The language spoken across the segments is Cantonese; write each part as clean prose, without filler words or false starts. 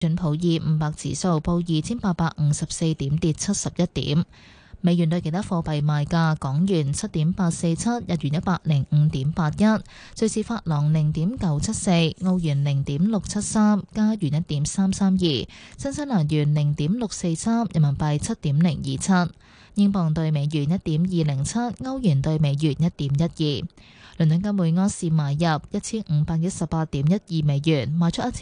準普爾500指數報2854點，跌71點。美元對其他貨幣賣價：港元7.847，日元105.81，瑞士法郎0.974，澳元0.673，加元1.332，新西蘭元0.643，人民幣7.027，英鎊對美元1.207，歐元對美元1.12。倫敦金每盎司買入1518.12美元，賣出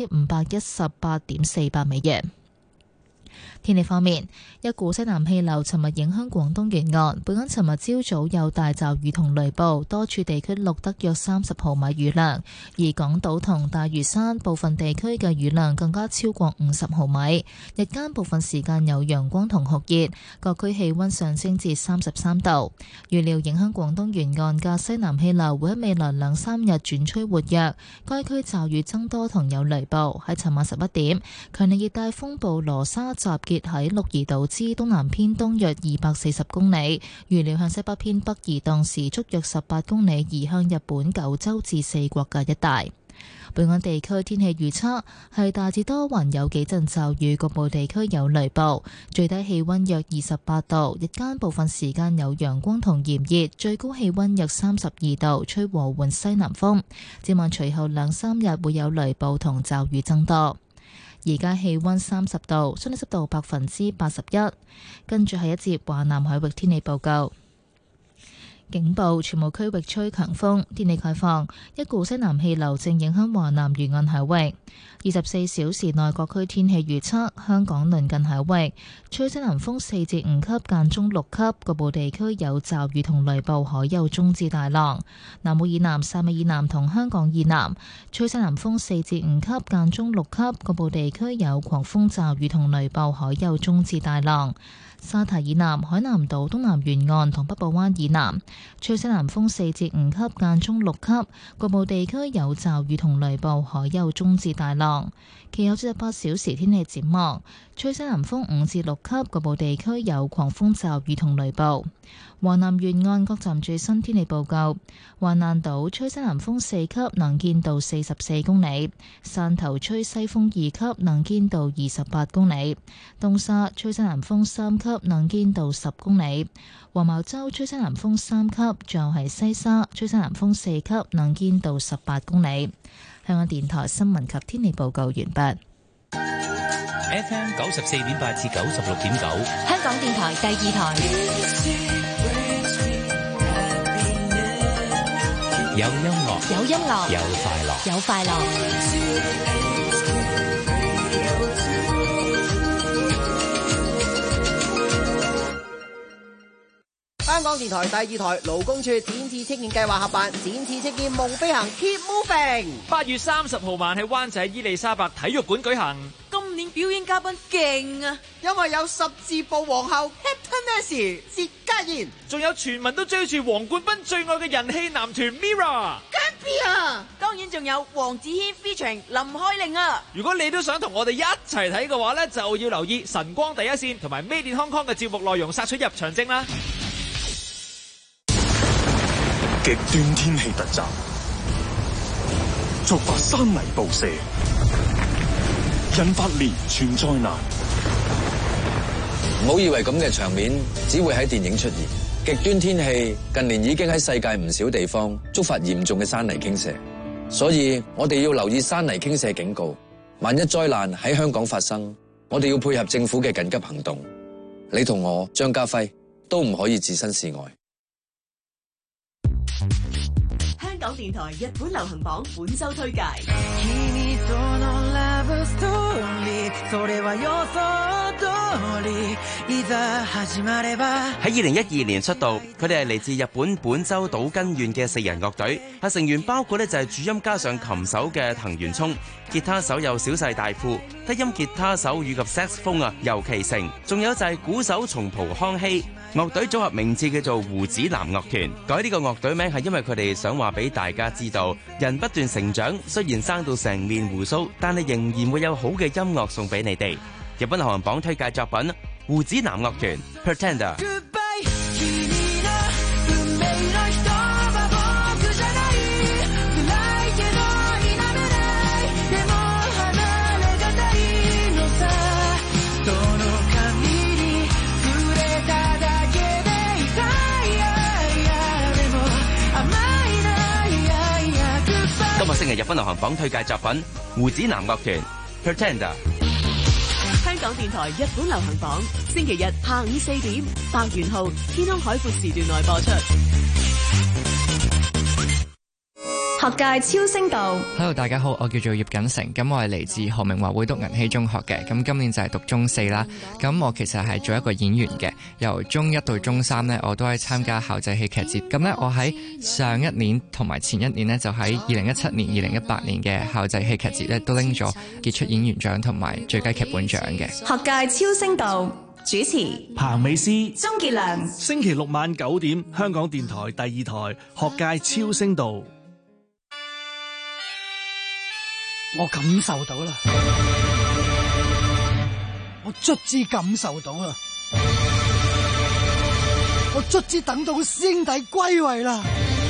1518.48美元。天氣方面，一股西南氣流尋日影響廣東沿岸，本港尋日朝早有大驟雨同雷暴，多處地區錄得約30毫米雨量，而港島同大嶼山部分地區嘅雨量更加超過50毫米。日間部分時間有陽光同酷熱，各區氣溫上升至33度。預料影響廣東沿岸嘅西南氣流會喺未來2-3日轉趨活躍，該區驟雨增多同有雷暴。喺尋晚11點，強烈熱帶風暴羅莎集結喺鹿兒島之東南偏東約240公里，預料向西北偏北移動，時速約18公里，移向日本九州至四國嘅一帶。本港地區天氣預測係大致多雲，有幾陣驟雨，局部地區有雷暴，最低氣溫約28度，日間部分時間有陽光同炎熱，最高氣溫約32度，吹和緩西南風。展望隨後2-3日會有雷暴同驟雨增多。而家氣溫30度，相對濕度81%。跟住係一節華南海域天氣報告。警報，全部區域吹強風。天氣概況，一股西南氣流正影響華南沿岸海域。24小時內各區天氣預測：香港鄰近海域吹西南風4至5級，間中6級，局部地區有驟雨同雷暴，海有中至大浪。南澳以南、汕尾以南同香港以南吹西南風4至5級，間中6級，局部地區有狂風驟雨同雷暴，海有中至大浪。沙堤以南、海南島東南沿岸同北部灣以南吹西南風4至5級，間中6級，局部地區有驟雨同雷暴，海有中至大浪。其後48小時天氣展望，吹西南風5至6級，局部地區有狂風驟雨同雷暴。華南沿岸各站最新天氣報告：華南島吹西南風4級，能見度44公里；汕頭吹西風2級，能見度28公里；東沙吹西南風3級，能見度10公里；黃茅洲吹西南風3級，最後係西沙吹西南風4級，能見度18公里。香港電台新聞及天氣報告完畢。 FM 94.8至96.9， 香港電台第2台。 有音樂， 有音樂， 有快樂， 有快樂。 香港電台第2台勞工處展翅青見計劃合辦展翅青見夢飛行 Keep Moving， 8月30號晚喺灣仔伊利沙伯體育館舉行。 今年表演嘉賓勁啊， 因為有十字步皇后 Captain S 薛家燕， 仲有全民都追住黃冠斌最愛嘅人氣男團 Mirror。 當然仲有黃子軒 featuring 林海玲啊。 如果你都想同我哋一齊睇嘅話呢，就要留意晨光第一線同埋 Made in Hong Kong嘅節目內容，殺取入場證啦。 極端天氣突襲，觸發山泥暴瀉，引發連串災難。 唔好以為咁嘅場面只會喺電影出現。極端天氣近年已經喺世界唔少地方觸發嚴重嘅山泥傾瀉，所以我哋要留意山泥傾瀉警告。萬一災難喺香港發生，我哋要配合政府嘅緊急行動。你同我張家輝都唔可以置身事外。 香港電台日本流行榜本周推介。 喺2012年出道，佢哋係嚟自日本本州島根縣嘅4人樂隊，成員包括就係主音加上琴手嘅藤原聰，吉他手有小細大富，低音吉他手以及 saxophone 游其成，仲有就係鼓手松浦康希。樂隊組合名字叫做胡子男樂團，改呢個樂隊名係因為佢哋想話俾大家知道，人不斷成長，雖然生到成面鬍鬚，但係仍然會有好嘅音樂送俾你哋。日本流行榜推介作品胡子男樂團 Pretender。 本流行榜推介作品，胡子男樂團 Pretender。 香港電台日本流行榜，星期日下午4點，白元浩、天空海闊時段內播出。 學界超聲道 Hello， 大家好，我叫做葉錦成，咁我係嚟自何明華會讀銀禧中學嘅，咁今年就係讀中4啦。咁我其實係做一個演員嘅，由中1到中3呢，我都係參加校際戲劇節。咁呢，我喺上一年同埋前一年呢，就喺2017年、2018年嘅校際戲劇節呢，都拎咗傑出演員獎同埋最佳劇本獎嘅。 學界超聲道主持彭美詩、 鍾傑良。 星期六晚9點，香港電台第2台學界超聲道。 我感受到啦，我卒之感受到啦，我卒之等到師兄弟歸位啦。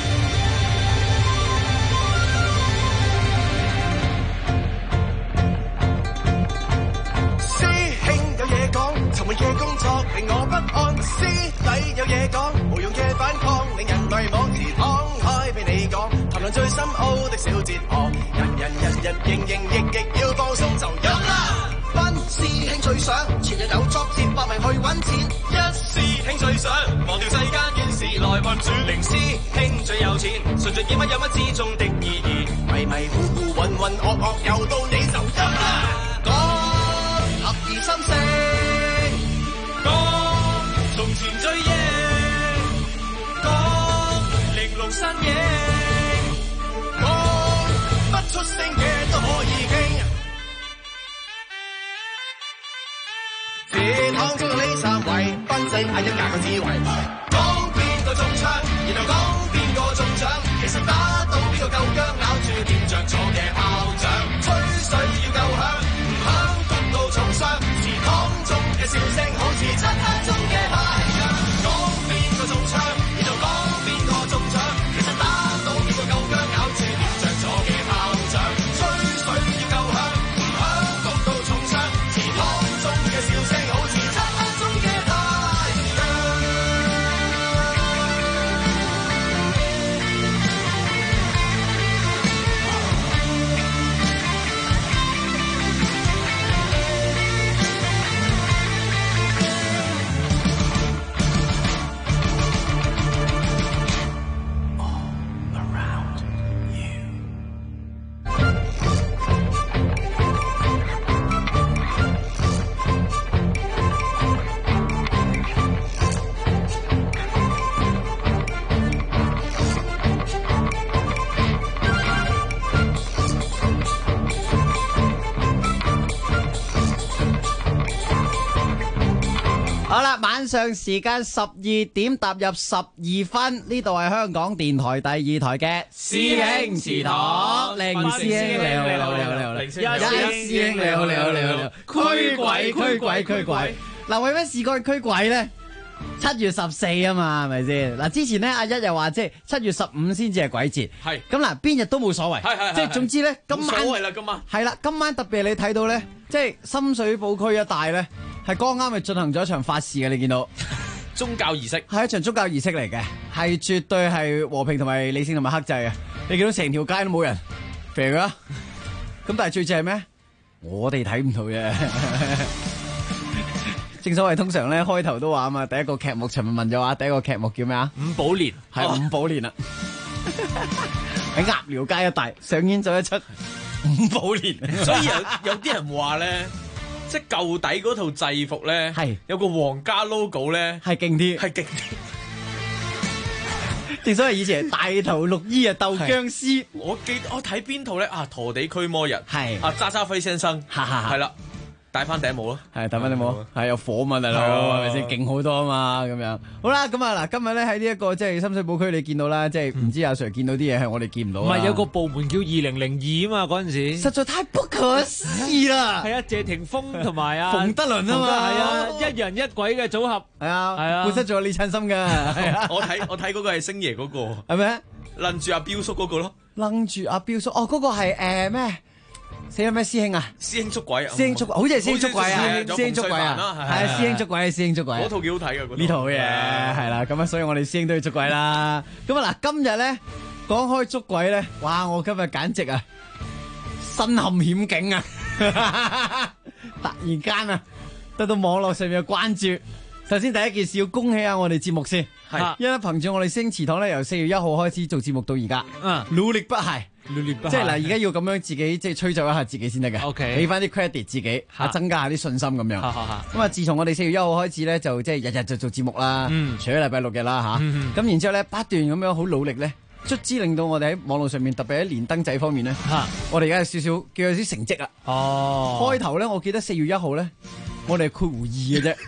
師兄有嘢講，尋日嘅工作令我不安。師弟有嘢講，無用嘅反抗令人迷惘。自敞開俾你講，談論最深奧的小哲學。人日營役要放鬆就飲啦。班師兄最想前日有作戰搏命去揾錢。一師兄最想忘掉世間怨事來運轉。零師兄最有錢，順序點乜有乜之中的意義。迷迷糊糊渾渾噩噩又到你就飲啦。講合二心聲，講從前最英，講玲瓏身影，講不出聲嘅都可以傾。這趟中到呢3位，分析下一格嘅智慧。講邊個中槍，然後講邊個中獎。其實打到邊個夠薑，咬住掂着咗嘅炮仗。吹水要夠響，唔響焗到重傷。祠堂中嘅笑聲好似漆黑中嘅太陽。講邊個中槍，然後講邊個中獎。其實打到邊個夠薑，咬住掂着咗嘅炮仗。吹水要夠響，唔響焗到重傷。祠堂中嘅笑聲好似漆黑中嘅太陽。 好啦，晚上時間12點踏入12分，呢度係香港電台第2台嘅師兄祠堂，零師兄你好，你好，你好，你好，一師兄你好，你好，你好，你好，驅鬼驅鬼驅鬼，嗱為乜事過驅鬼咧？7月14啊嘛，係咪先？嗱之前咧阿一又話即係7月15先至係鬼節，係咁嗱邊日都冇所謂，係即係總之咧今晚冇所謂啦，今晚係啦，今晚特別你睇到咧，即係深水埗區一帶咧。係剛啱咪進行咗一場法事嘅，你見到宗教儀式， 係一場宗教儀式嚟嘅，係絕對係和平同埋理性同埋克制嘅。你見到成條街都冇人，肥㗎。咁但係最正係咩？我哋睇唔到啫。正所謂通常咧開頭都話啊嘛，第一個劇目陳文文就話第一個劇目叫咩啊？五寶蓮係五寶蓮啦，喺鴨寮街一帶上演咗一出五寶蓮， 所以有啲人話咧。即係舊底嗰套制服咧，係有個皇家 logo 咧， 係勁啲，係勁啲。正所謂以前大頭綠衣啊鬥僵屍， 我睇邊套咧啊？陀地驅魔人係啊，渣渣輝先生係啦。戴翻頂帽咯，係戴翻頂帽，係有火嘛大佬，係咪先勁好多啊嘛咁樣。好啦，咁啊嗱，今日咧喺呢一個即係深水埗區，你見到啦，即係唔知阿 Sir 見到啲嘢係我哋見唔到。唔係有個部門叫2002啊嘛，嗰陣時實在太不可思議啦。係啊，謝霆鋒同埋啊馮德倫啊嘛，係啊，一人一鬼嘅組合，係啊，係啊，本身仲有李燦森㗎。我睇嗰個係星爺嗰個， 係咪？ 楞住阿彪叔嗰個咯， 楞住阿彪叔，哦，嗰個係咩？死咗咩師兄啊？ 師兄捉鬼啊！ 師兄捉鬼，好似係師兄捉鬼啊！師兄捉鬼啊！係師兄捉鬼，師兄捉鬼。 嗰套幾好睇噶， 呢套嘢係啦。咁啊，所以我哋師兄都要捉鬼啦。咁啊嗱，今日咧講開捉鬼咧，哇！我今日簡直啊身陷險境啊！突然間啊，得到網絡上面嘅關注。首先第一件事要恭喜下我哋節目先，係因為憑住我哋星祠堂咧，由4月1號開始做節目到而家，努力不懈。即係嗱，而家要咁樣自己即係吹奏一下自己先得嘅，俾翻啲 credit 自己，增加下啲信心咁樣。咁啊，自從我哋4月1號開始咧，就即係日日就做節目啦，除咗禮拜6日啦吓。咁然之後咧，不斷咁樣好努力咧，卒之令到我哋喺網絡上面，特別喺連登仔方面咧，我哋而家有少少叫有啲成績啊。開頭咧，我記得4月1號咧，我哋係括弧2嘅啫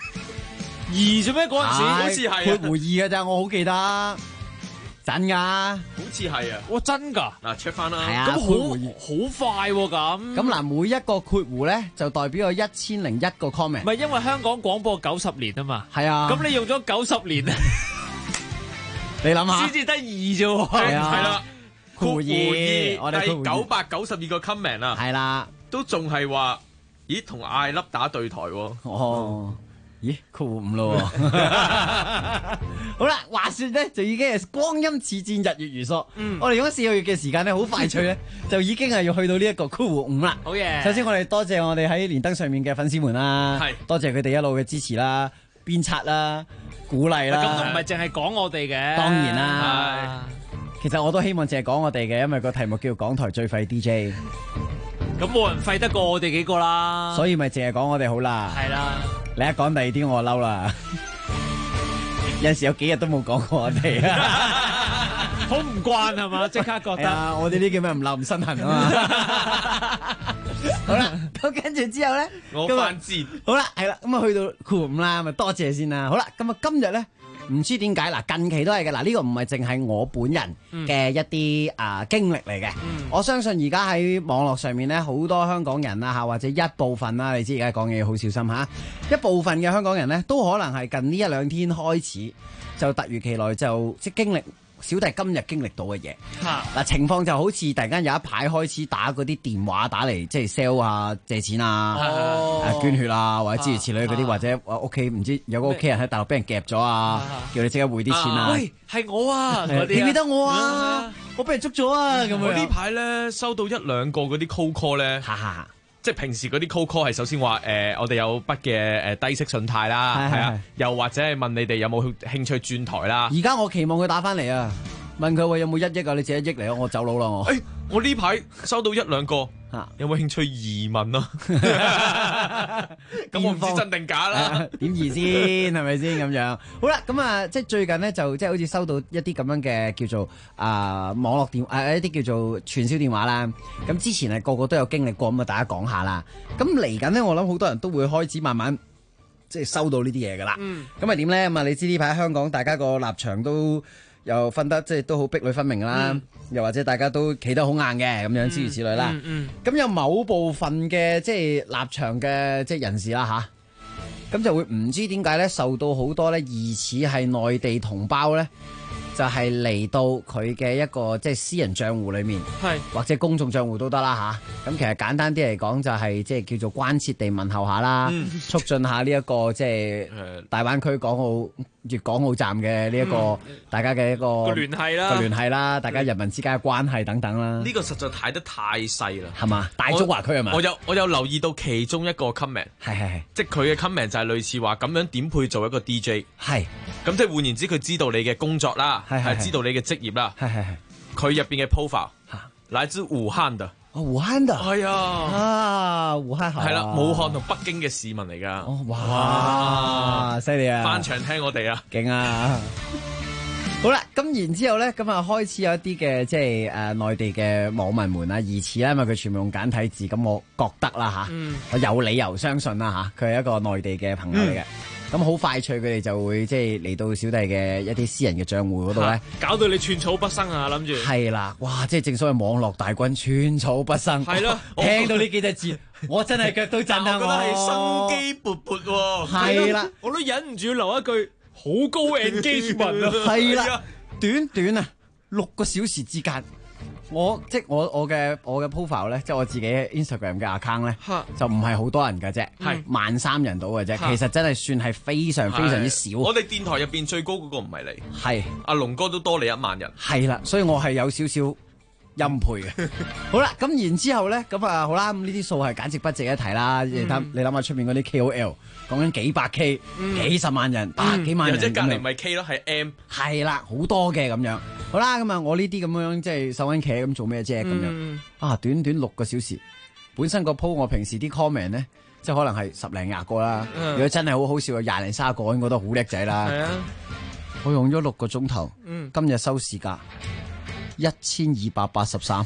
，2做咩嗰陣時？好似係括弧2嘅咋，我好記得。真噶， 好似係啊！ 哇，真噶嗱 check 翻啦， 係啊， 咁好快咁。 咁嗱，每一個括弧咧就代表有1001個 comment。 唔係因為香港廣播90年啊嘛。 係啊。 咁你用咗90年， 你諗下， 先至得2啫喎。 係啦， 括弧2，我哋第992個 comment 啊， 係啦， 都仲係話，咦，同艾粒打對台喎。 哦。咦，括弧5咯，好啦，話說咧就已經係光陰似箭，日月如梭。我哋用咗4個月嘅時間咧，好快脆咧，就已經係要去到呢一個括弧5啦。 好嘢！ 首先我哋多謝我哋喺連登上面嘅粉絲們啦，多謝佢哋一路嘅支持啦、鞭策啦、鼓勵啦。 咁都唔係淨係講我哋嘅， 當然啦。其實我都希望淨係講我哋嘅，因為個題目叫港台最廢 DJ。 咁冇人廢得過我哋幾個啦， 所以咪淨係講我哋好啦。 係啦。 你一講第二啲我嬲啦，有陣時有幾日都冇講過我哋， 好唔慣係嘛？即刻覺得我哋呢叫咩唔鬧唔身痕啊嘛。好啦，咁跟住之後咧， 我犯賤。 好啦，係啦，咁啊去到括弧5啦，咪多謝先啦。好啦，咁啊今日咧。唔知點解嗱，近期都係嘅嗱，呢個唔係淨係我本人嘅一啲經歷嚟嘅。我相信而家喺網絡上面咧，好多香港人啊嚇，或者一部分啦，你知而家講嘢好小心嚇，一部分嘅香港人咧，都可能係近呢1-2天開始就突如其來就即經歷小弟今日經歷到嘅嘢。嗱，情況就好似突然間有一排開始打嗰啲電話打嚟，即係 sell 啊、借錢啊、捐血啊，或者諸如此類嗰啲，或者屋企唔知有個屋企人喺大陸俾人夾咗啊，叫你即刻匯啲錢啊。 喂，係我啊！ 記唔記得我啊？我俾人捉咗啊！咁樣。 我呢排咧收到1-2個嗰啲 cold call 咧。即係平時嗰啲 cold call 係首先話我哋有筆嘅低息信貸啦，係啊，又或者係問你哋有冇興趣轉台啦。 而家我期望佢打翻嚟啊，問佢話有冇1億啊？你借1億嚟啊，我走佬啦我。 我呢排收到1-2個，有冇興趣移民啊？咁我唔知真定假啦。 點移先係咪先咁樣？好啦，咁啊，即係最近咧就即係好似收到一啲咁樣嘅叫做網絡電一啲叫做傳銷電話啦。咁之前係個個都有經歷過，咁啊大家講下啦。咁嚟緊咧，我諗好多人都會開始慢慢即係收到呢啲嘢噶啦。咁係點咧？咁啊，你知呢排香港大家個立場都又分得即係都好壁壘分明啦。又或者大家都企得好硬嘅咁樣，諸如此類啦。咁有某部分嘅即係立場嘅即係人士啦吓，咁就會唔知點解咧，受到好多咧疑似係內地同胞咧，就係嚟到佢嘅一個即係私人賬戶裏面，或者公眾賬戶都得啦吓。咁其實簡單啲嚟講，就係即係叫做關切地問候下啦，促進下呢一個即係大灣區粵港澳站嘅呢一個大家嘅一個聯繫啦， 大家人民之間嘅關係等等啦。 呢個實在睇得太細啦， 係嘛？大中華區係嘛？ 我有留意到其中一個 comment， 係，即係佢嘅 comment 就係類似話咁樣點配做一個 DJ， 係，咁即係換言之，佢知道你嘅工作啦，係知道你嘅職業啦，係，佢入邊嘅 profile， 來自武漢的。 武漢的係啊， 武漢好係啦，武漢同北京嘅市民嚟噶。 哇，犀利啊！ 翻牆聽我哋啊， 勁啊！好啦，咁然之後咧，咁啊開始有一啲嘅即係內地嘅網民們啊，疑似啦，因為佢全部用簡體字，咁我覺得啦吓，我有理由相信啦吓，佢係一個內地嘅朋友嚟嘅。咁好快脆，佢哋就會即係嚟到小弟嘅一啲私人嘅賬戶嗰度咧， 搞到你寸草不生啊！諗住係啦，哇！即係正所謂網絡大軍寸草不生，係咯。聽到呢幾隻字，我真係腳都震啊！ 我覺得係生機勃勃喎， 係啦， 我都忍唔住留一句好高 engagement 啊！ 係啦，短啊6個小時之間。我嘅 profile 咧，即係我自己 Instagram 嘅 account 咧，就唔係好多人嘅啫，係13000人到嘅啫。其實真係算係非常非常之少。 我哋電台入邊最高嗰個唔係你， 係阿龍哥都多你1萬人。 係啦，所以我係有少少欽佩嘅。好啦，咁然之後咧，咁啊好啦，咁呢啲數係簡直不值一提啦。你諗下出面嗰啲 KOL 講緊幾百 K、幾十萬人、百幾萬人， 即係隔離唔係 K 咯，係 M。 係啦，好多嘅咁樣。好啦，咁啊我呢啲咁樣即係手揾茄咁做咩啫咁樣？啊，短短6個小時，本身個 po 我平時啲 comment 咧，即係可能係10零20個啦。如果真係好好笑，20零30個，我應該都好叻仔啦。 係啊， 我用咗6個鐘頭，今日收市價1283。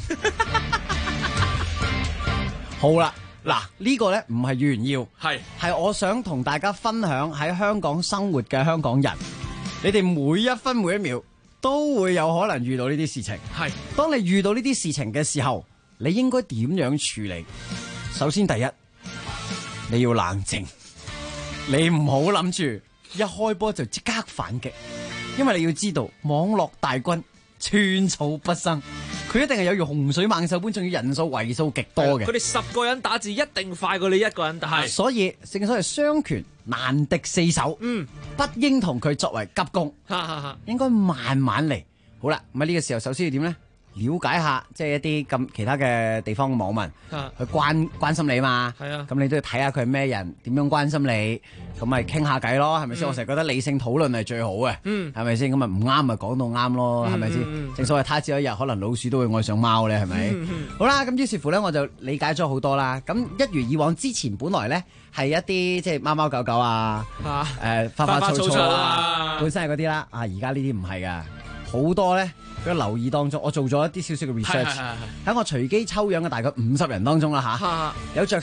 好啦，嗱呢個咧唔係炫耀，係我想同大家分享喺香港生活嘅香港人，你哋每一分每一秒都會有可能遇到呢啲事情。係，當你遇到呢啲事情嘅時候，你應該點樣處理？首先第一，你要冷靜，你唔好諗住一開波就即刻反擊，因為你要知道網絡大軍寸草不生，佢一定係有如洪水猛獸般，仲要人數為數極多嘅。 佢哋10個人打字一定快過你一個人打。 所以正所謂雙拳難敵4手，不應同佢作為急攻，應該慢慢嚟。好啦，咁喺呢個時候，首先要點咧？了解下即係一啲咁其他嘅地方嘅網民，去關心你嘛。係啊，咁你都要睇下佢係咩人，點樣關心你，咁咪傾下偈咯，係咪先？我成日覺得理性討論係最好嘅，係咪先？咁咪唔啱咪講到啱咯，係咪先？正所謂他朝一日可能老鼠都會愛上貓咧，係咪？好啦，咁於是乎咧，我就理解咗好多啦。咁一如以往之前，本來咧係一啲即係貓貓狗狗啊，花花草草啊，本身係嗰啲啦。而家呢啲唔係噶，好多咧。喺留意當中，我做咗一啲少少嘅 research，喺我隨機抽樣嘅大概50人當中啦有着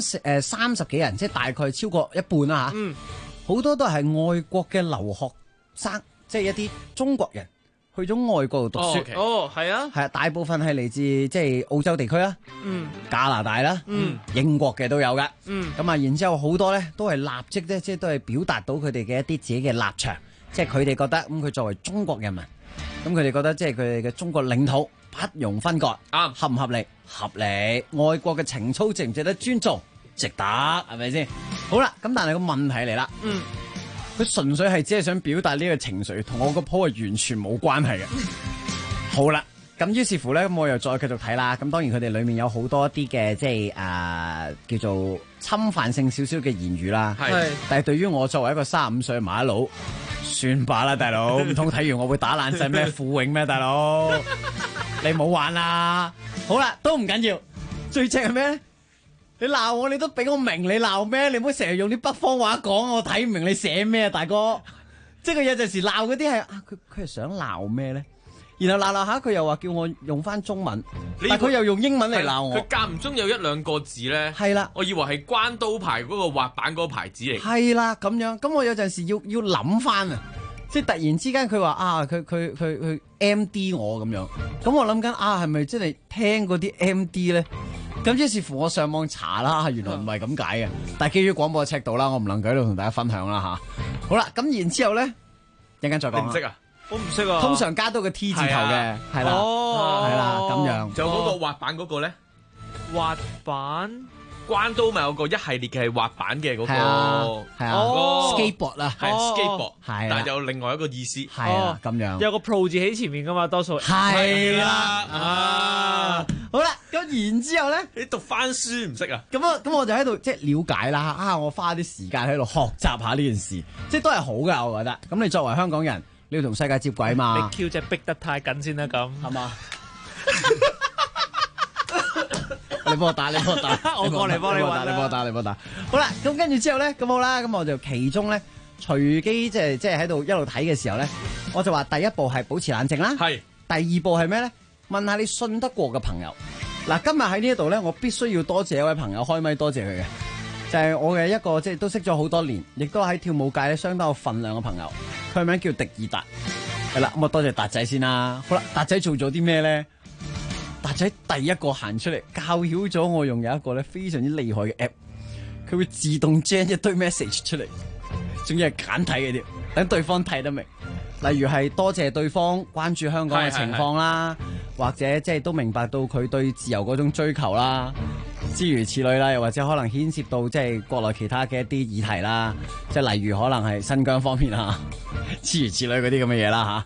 30幾人，即係大概超過一半啦好多都係外國嘅留學生，即係一啲中國人去咗外國度讀書。 係啊， 係啊，大部分係嚟自即係澳洲地區啦，加拿大啦，英國嘅都有噶。咁啊，然之後好多咧都係立即咧，即係都係表達到佢哋嘅一啲自己嘅立場，即係佢哋覺得咁佢作為中國人民。咁佢哋覺得即係佢哋嘅中國領土不容分割，合唔合理？合理。外國嘅情操值唔值得尊重？值得，係咪先？好啦，咁但係個問題嚟啦，佢純粹係只係想表達呢個情緒，同我個 po 係完全冇關係嘅。好啦，咁於是乎咧，咁我又再繼續睇啦。咁當然佢哋裏面有好多啲嘅即係叫做侵犯性少少嘅言語啦。係，但係對於我作為一個35歲馬佬。算罷啦，大佬，唔通睇完我會打爛晒咩富永咩，大佬？你唔好玩啦！好啦，都唔緊要，最正係咩咧？你鬧我，你都俾我明你鬧咩？你唔好成日用啲北方話講，我睇唔明你寫咩啊，大哥！即係佢有陣時鬧嗰啲係佢係想鬧咩咧？然後鬧下佢又話叫我用翻中文，但佢又用英文嚟鬧我。 佢間唔中有1、2個字咧， 係啦， 我以為係關刀牌嗰個滑板嗰個牌子嚟。 係啦，咁樣，咁我有陣時要諗翻啊，即係突然之間佢話佢 MD 我咁樣，咁我諗緊係咪真係聽嗰啲 MD 咧？咁於是乎我上網查啦，原來唔係咁解嘅，但係基於廣播嘅尺度啦，我唔能夠喺度同大家分享啦吓。好啦，咁然之後咧，一陣間再講。 你唔識啊？ 我唔識啊。 通常加多個 T 字頭嘅，係啦，係啦，咁樣。 仲有嗰個滑板嗰個咧？ 滑板關刀咪有個一系列嘅係滑板嘅嗰個， 係啊，skateboard 啦， 係 skateboard， 係， 但係有另外一個意思， 係啊，咁樣。 有個 pro 字喺前面噶嘛，多數係啦，好啦，咁然之後咧， 你讀翻書唔識啊？ 咁我就喺度即係了解啦，我花啲時間喺度學習下呢件事，即係都係好噶，我覺得。咁你作為香港人，你要同世界接軌嘛？ 你 Q 隻逼得太緊先啦，咁係嘛？你幫我打，我過嚟幫你打，你幫我打。好啦，咁跟住之後咧，咁好啦，咁我就其中咧隨機即係喺度一路睇嘅時候咧，我就話第一步係保持冷靜啦。係。第二步係咩咧？問下你信得過嘅朋友。嗱，今日喺呢一度咧，我必須要多謝一位朋友開咪，多謝佢嘅，就係我嘅一個即係都識咗好多年，亦都喺跳舞界咧相當有份量嘅朋友。佢名叫迪爾達。係啦，咁啊多謝達仔先啦。好啦，達仔做咗啲咩咧？達仔第一個行出嚟教曉咗我用有一個咧非常之厲害嘅 app， 佢會自動 gen 一堆 message 出嚟，仲要係簡體嘅添，等對方睇得明。例如係多謝對方關注香港嘅情況啦，或者即係都明白到佢對自由嗰種追求啦，諸如此類啦，又或者可能牽涉到即係國內其他嘅一啲議題啦，即係例如可能係新疆方面啊，諸如此類嗰啲咁嘅嘢啦吓。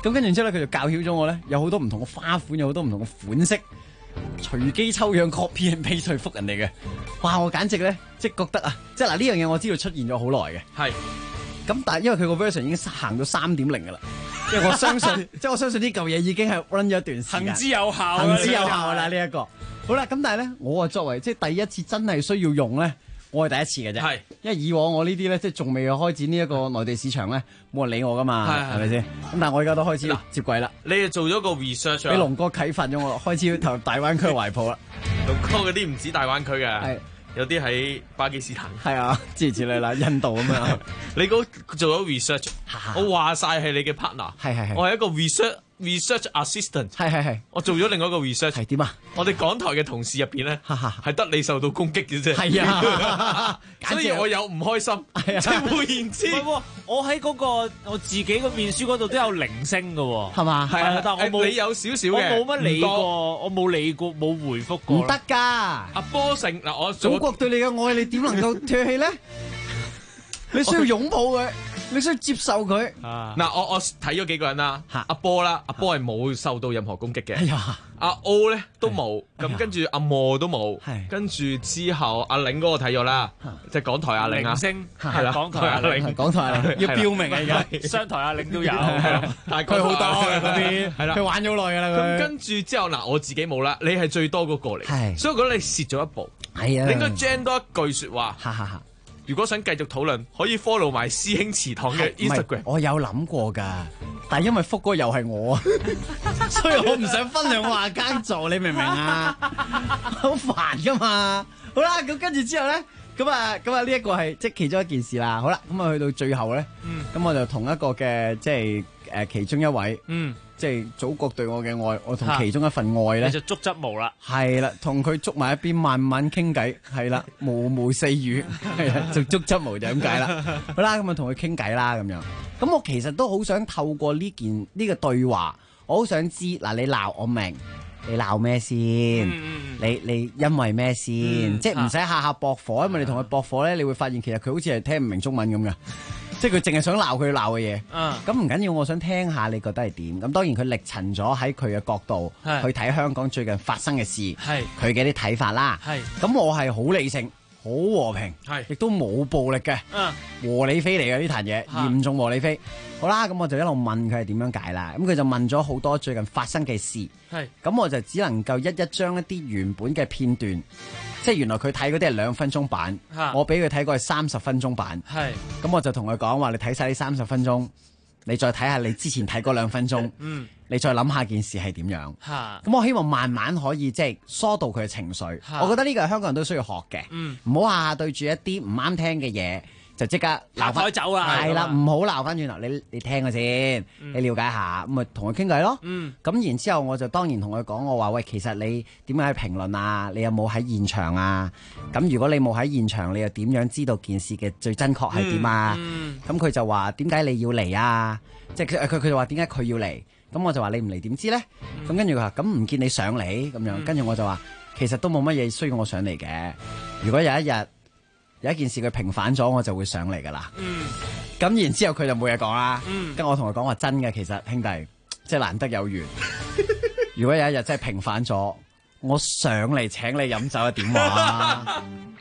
咁跟住之後咧，佢就教曉咗我咧，有好多唔同嘅花款，有好多唔同嘅款式，隨機抽樣 copy and paste 去覆人哋嘅。哇！我簡直咧，即係覺得啊，即係嗱呢樣嘢我知道出現咗好耐嘅。 係。 咁但係因為佢個 version 已經行到 3.0 㗎啦，即係我相信，即係我相信呢嚿嘢已經係 run 咗一段時間， 行之有效， 行之有效㗎啦呢一個。好啦，咁但係咧，我啊作為即係第一次真係需要用咧。我係第一次嘅啫，係，因為以往我呢啲咧，即係仲未開展呢一個內地市場咧，冇人理我噶嘛，係咪先？咁但係我而家都開始接軌啦。 你係做咗個 research，俾龍哥啟發咗我，開始要投入大灣區懷抱啦。 龍哥嗰啲唔止大灣區嘅，係有啲喺巴基斯坦， 係啊，諸如此類啦，印度咁樣。 你嗰做咗 research， 我話晒係你嘅 partner， 係，我係一個 research assistant， 係，我做咗另外一個 research， 係點啊？我哋港台嘅同事入邊咧，係得你受到攻擊嘅啫，係啊，所以我有唔開心，即係換言之， 我喺嗰個我自己個面書嗰度都有零星嘅，係嘛？ 係啊，但係我冇，你有少少嘅， 我冇乜理過，我冇理過，冇回覆過， 唔得㗎。 阿波成嗱，我祖國對你嘅愛，你點能夠唾棄咧？你需要擁抱佢。你需要接受佢。 嗱，我睇咗幾個人啦，阿波啦，阿波係冇受到任何攻擊嘅。阿 O 咧都冇，咁跟住阿莫都冇，跟住之後阿玲嗰個睇咗啦，即係港台阿玲啊，係啦，港台阿玲， 港台阿玲要標明啊，而家商台阿玲都有， 但係佢好多嘅嗰啲，係啦，佢玩咗好耐㗎啦。 咁跟住之後嗱，我自己冇啦，你係最多嗰個嚟，所以我覺得你蝕咗一步。 係啊， 你應該 gen 多一句説話。如果想繼續討論，可以 follow 埋師兄祠堂嘅 Instagram。 我有諗過㗎，但係因為福哥又係我，所以我唔想分兩個account做，你明唔明啊？好煩㗎嘛。好啦，咁跟住之後咧，咁啊呢一個係即係其中一件事啦。好啦，咁啊去到最後咧，咁我就同一個嘅即係其中一位，即係祖國對我嘅愛，我同其中一份愛咧， 你就捉執毛啦， 係啦，同佢捉埋一邊，慢慢傾偈，係啦，無四語，係啦，就捉執毛就咁解啦。好啦，咁啊同佢傾偈啦，咁樣。咁我其實都好想透過呢個對話，我好想知嗱，你鬧我明，你鬧咩先？你因為咩先？即係唔使下下駁火，因為你同佢駁火咧，你會發現其實佢好似係聽唔明中文咁嘅。即係佢淨係想鬧佢鬧嘅嘢，咁唔緊要，我想聽下你覺得係點？咁當然佢歷陳咗喺佢嘅角度去睇香港最近發生嘅事，佢嘅啲睇法啦。咁我係好理性、好和平，亦都冇暴力嘅，和理非嚟嘅呢壇嘢，嚴重和理非。好啦，咁我就一路問佢係點樣解啦。咁佢就問咗好多最近發生嘅事，咁我就只能夠一一將一啲原本嘅片段。即係原來佢睇嗰啲係2分鐘版，我俾佢睇過係30分鐘版。咁我就同佢講話：你睇晒呢30分鐘，你再睇下你之前睇嗰2分鐘，你再諗下件事係點樣。咁我希望慢慢可以即係疏導佢嘅情緒。我覺得呢個係香港人都需要學嘅，唔好下下對住一啲唔啱聽嘅嘢就即刻鬧翻走啦。 係啦，唔好鬧翻轉頭，你聽佢先，你了解下，咁咪同佢傾偈咯。咁然之後我就當然同佢講，我話喂，其實你點解去評論啊？你有冇喺現場啊？咁如果你冇喺現場，你又點樣知道件事嘅最真確係點啊？咁佢就話點解你要嚟啊？即係佢就話點解佢要嚟？咁我就話你唔嚟點知咧？咁跟住佢話咁唔見你上嚟咁樣，跟住我就話其實都冇乜嘢需要我上嚟嘅。如果有一日有一件事佢平反咗，我就會上嚟噶啦。咁然之後佢就冇嘢講啦。跟我同佢講話真嘅，其實兄弟即係難得有緣。如果有一日真係平反咗，我上嚟請你飲酒嘅點話？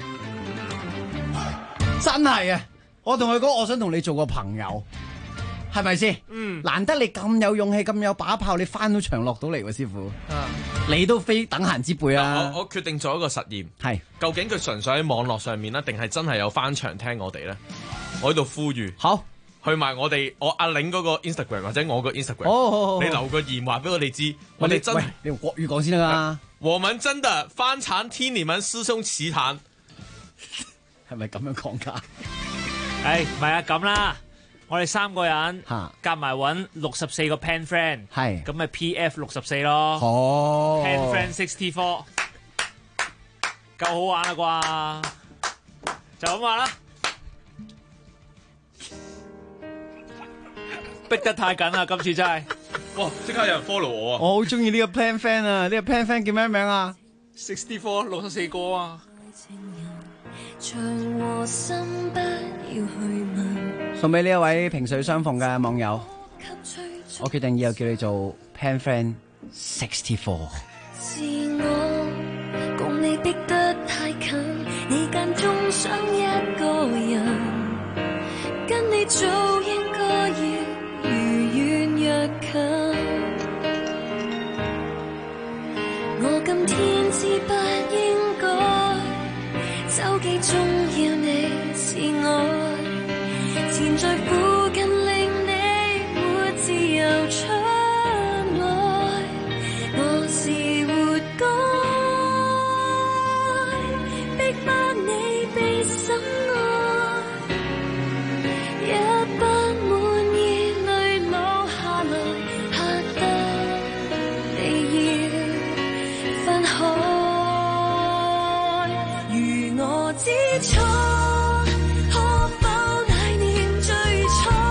真係啊！我同佢講，我想同你做個朋友，係咪先？難得你咁有勇氣、咁有把炮，你翻到場落到嚟喎，師傅。你都非等閒之輩啊！ 我決定做一個實驗， 係究竟佢純粹喺網絡上面咧，定係真係有翻牆聽我哋咧？我喺度呼籲， 好去埋我阿玲嗰個 Instagram 或者我個 Instagram， 好你留個言話俾我哋知，我哋真係你用國語講先啦。 我們真的翻牆聽你們師兄奇談， 係咪咁樣講㗎？ 唔係啊，咁啦。我哋3個人夾埋揾64個 pen friend，咁咪 PF 64咯。pen friend 64，夠好玩啦啩？就咁話啦，逼得太緊啦，今次真係。 哇！即刻有人 follow 我啊！ 我好中意呢個 pen friend 啊！呢個 pen friend 叫咩名啊 ？64 64個啊！ 送俾呢一位萍水相逢嘅網友。 我決定以後叫你做 Pen Friend 64。 是我共你逼得太近，你間中想一個人，跟你早應該要如願若近。我今天知不應該手記中要你是愛，纏在附近令你沒自由出來。我是活該，逼迫你被深愛，一不滿意淚落下來，嚇得你要分開。如我知錯，可否懷念最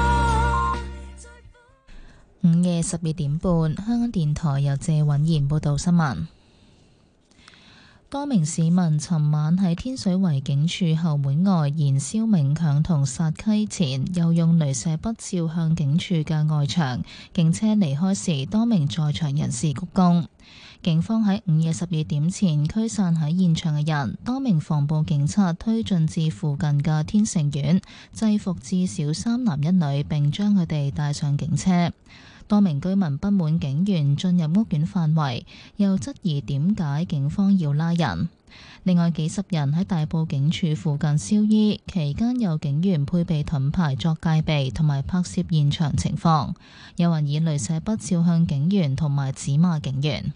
初？ 午夜12點半，香港電台由謝允賢報道新聞。多名市民尋晚喺天水圍警署後門外燃燒鳴響同殺溪前，又用鐳射筆照向警署嘅外牆。警車離開時，多名在場人士鞠躬。警方喺午夜12點前驅散喺現場嘅人，多名防暴警察推進至附近嘅天盛苑，制服至少3男1女，並將佢哋帶上警車。多名居民不滿警員進入屋苑範圍，又質疑點解警方要拉人。另外幾十人喺大埔警署附近燒衣，期間有警員配備盾牌作戒備同埋拍攝現場情況。有人以鐳射筆照向警員同埋指罵警員。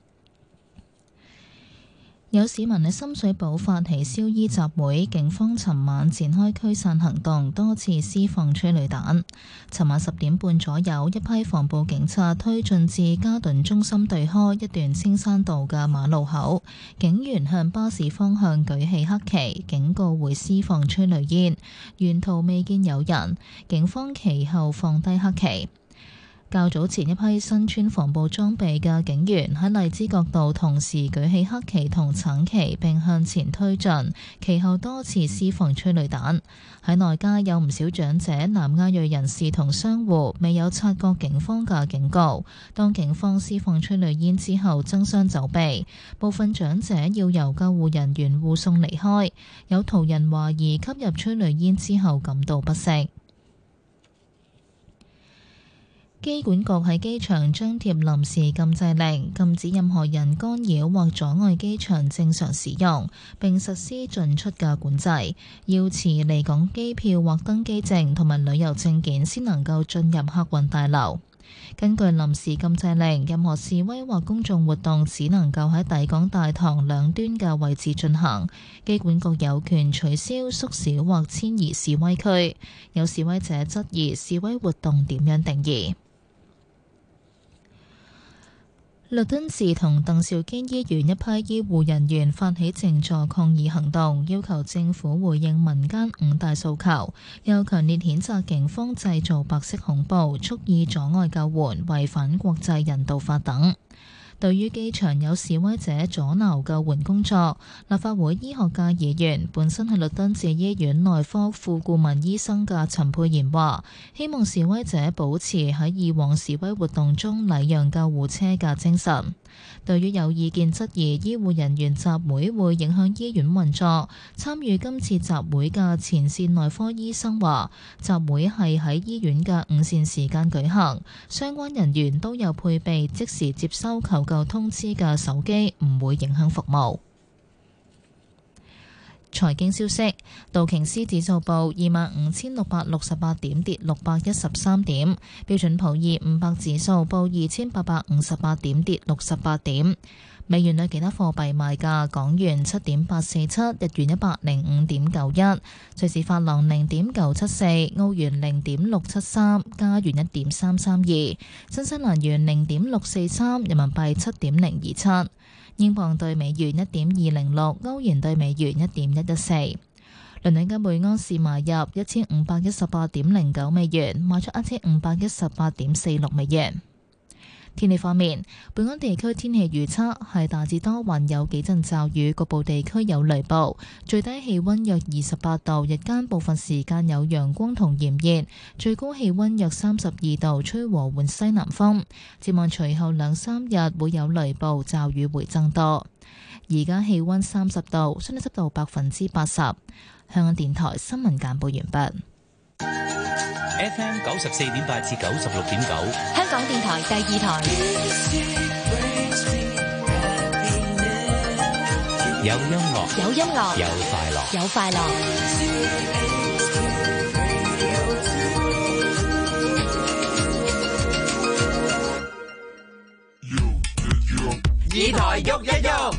有市民喺深水埗發起燒衣集會，警方尋晚展開驅散行動，多次施放催淚彈。尋晚10點半左右，一批防暴警察推進至嘉頓中心對開一段青山道嘅馬路口，警員向巴士方向舉起黑旗，警告會施放催淚煙。沿途未見有人，警方其後放低黑旗。較早前一批身穿防暴裝備嘅警員喺荔枝角道同時舉起黑旗同橙旗並向前推進，其後多次施放催淚彈。喺內街有唔少長者、南亞裔人士同商戶未有察覺警方嘅警告，當警方施放催淚煙之後爭相走避，部分長者要由救護人員護送離開，有途人懷疑吸入催淚煙之後感到不適。機管局喺機場張貼臨時禁制令，禁止任何人干擾或阻礙機場正常使用，並實施進出嘅管制，要持離港機票或登機證同埋旅遊證件先能夠進入客運大樓。根據臨時禁制令，任何示威或公眾活動只能夠喺抵港大堂兩端嘅位置進行。機管局有權取消、縮小或遷移示威區。有示威者質疑示威活動點樣定義。律敦治同鄧肇堅醫院一批醫護人員發起靜坐抗議行動，要求政府回應民間5大訴求，又強烈譴責警方製造白色恐怖、蓄意阻礙救援、違反國際人道法等。對於機場有示威者阻撓救援工作，立法會醫學界議員、本身係律敦治醫院內科副顧問醫生嘅陳沛然話，希望示威者保持喺以往示威活動中禮讓救護車嘅精神。對於有意見質疑醫護人員集會會影響醫院運作，參與今次集會嘅前線內科醫生話，集會係喺醫院嘅午膳時間舉行，相關人員都有配備即時接收求救通知嘅手機，唔會影響服務。財經消息，道瓊斯指數報25,668點，跌613點；標準普爾500指數報2,858點，跌68點。美元對其他貨幣賣價：港元7.847，日元105.91，瑞士法郎0.974，澳元0.673，加元1.332，新西蘭元0.643，人民幣7.027。英鎊對美元1.206，歐元對美元1.114。倫敦金每盎司買入1518.09美元，賣出1518.46美元。 天氣方面，本港地區天氣預測係大致多雲，有幾陣驟雨，局部地區有雷暴，最低氣溫約28度，日間部分時間有陽光同炎熱，最高氣溫約32度，吹和緩西南風。展望隨後2-3日會有雷暴，驟雨會增多。而家氣溫30度，相對濕度80%。香港電台新聞簡報完畢。 FM 94.8至96.9， 香港電台第二台。 有音樂， 有音樂， 有快樂， 有快樂。 二台喐一喐。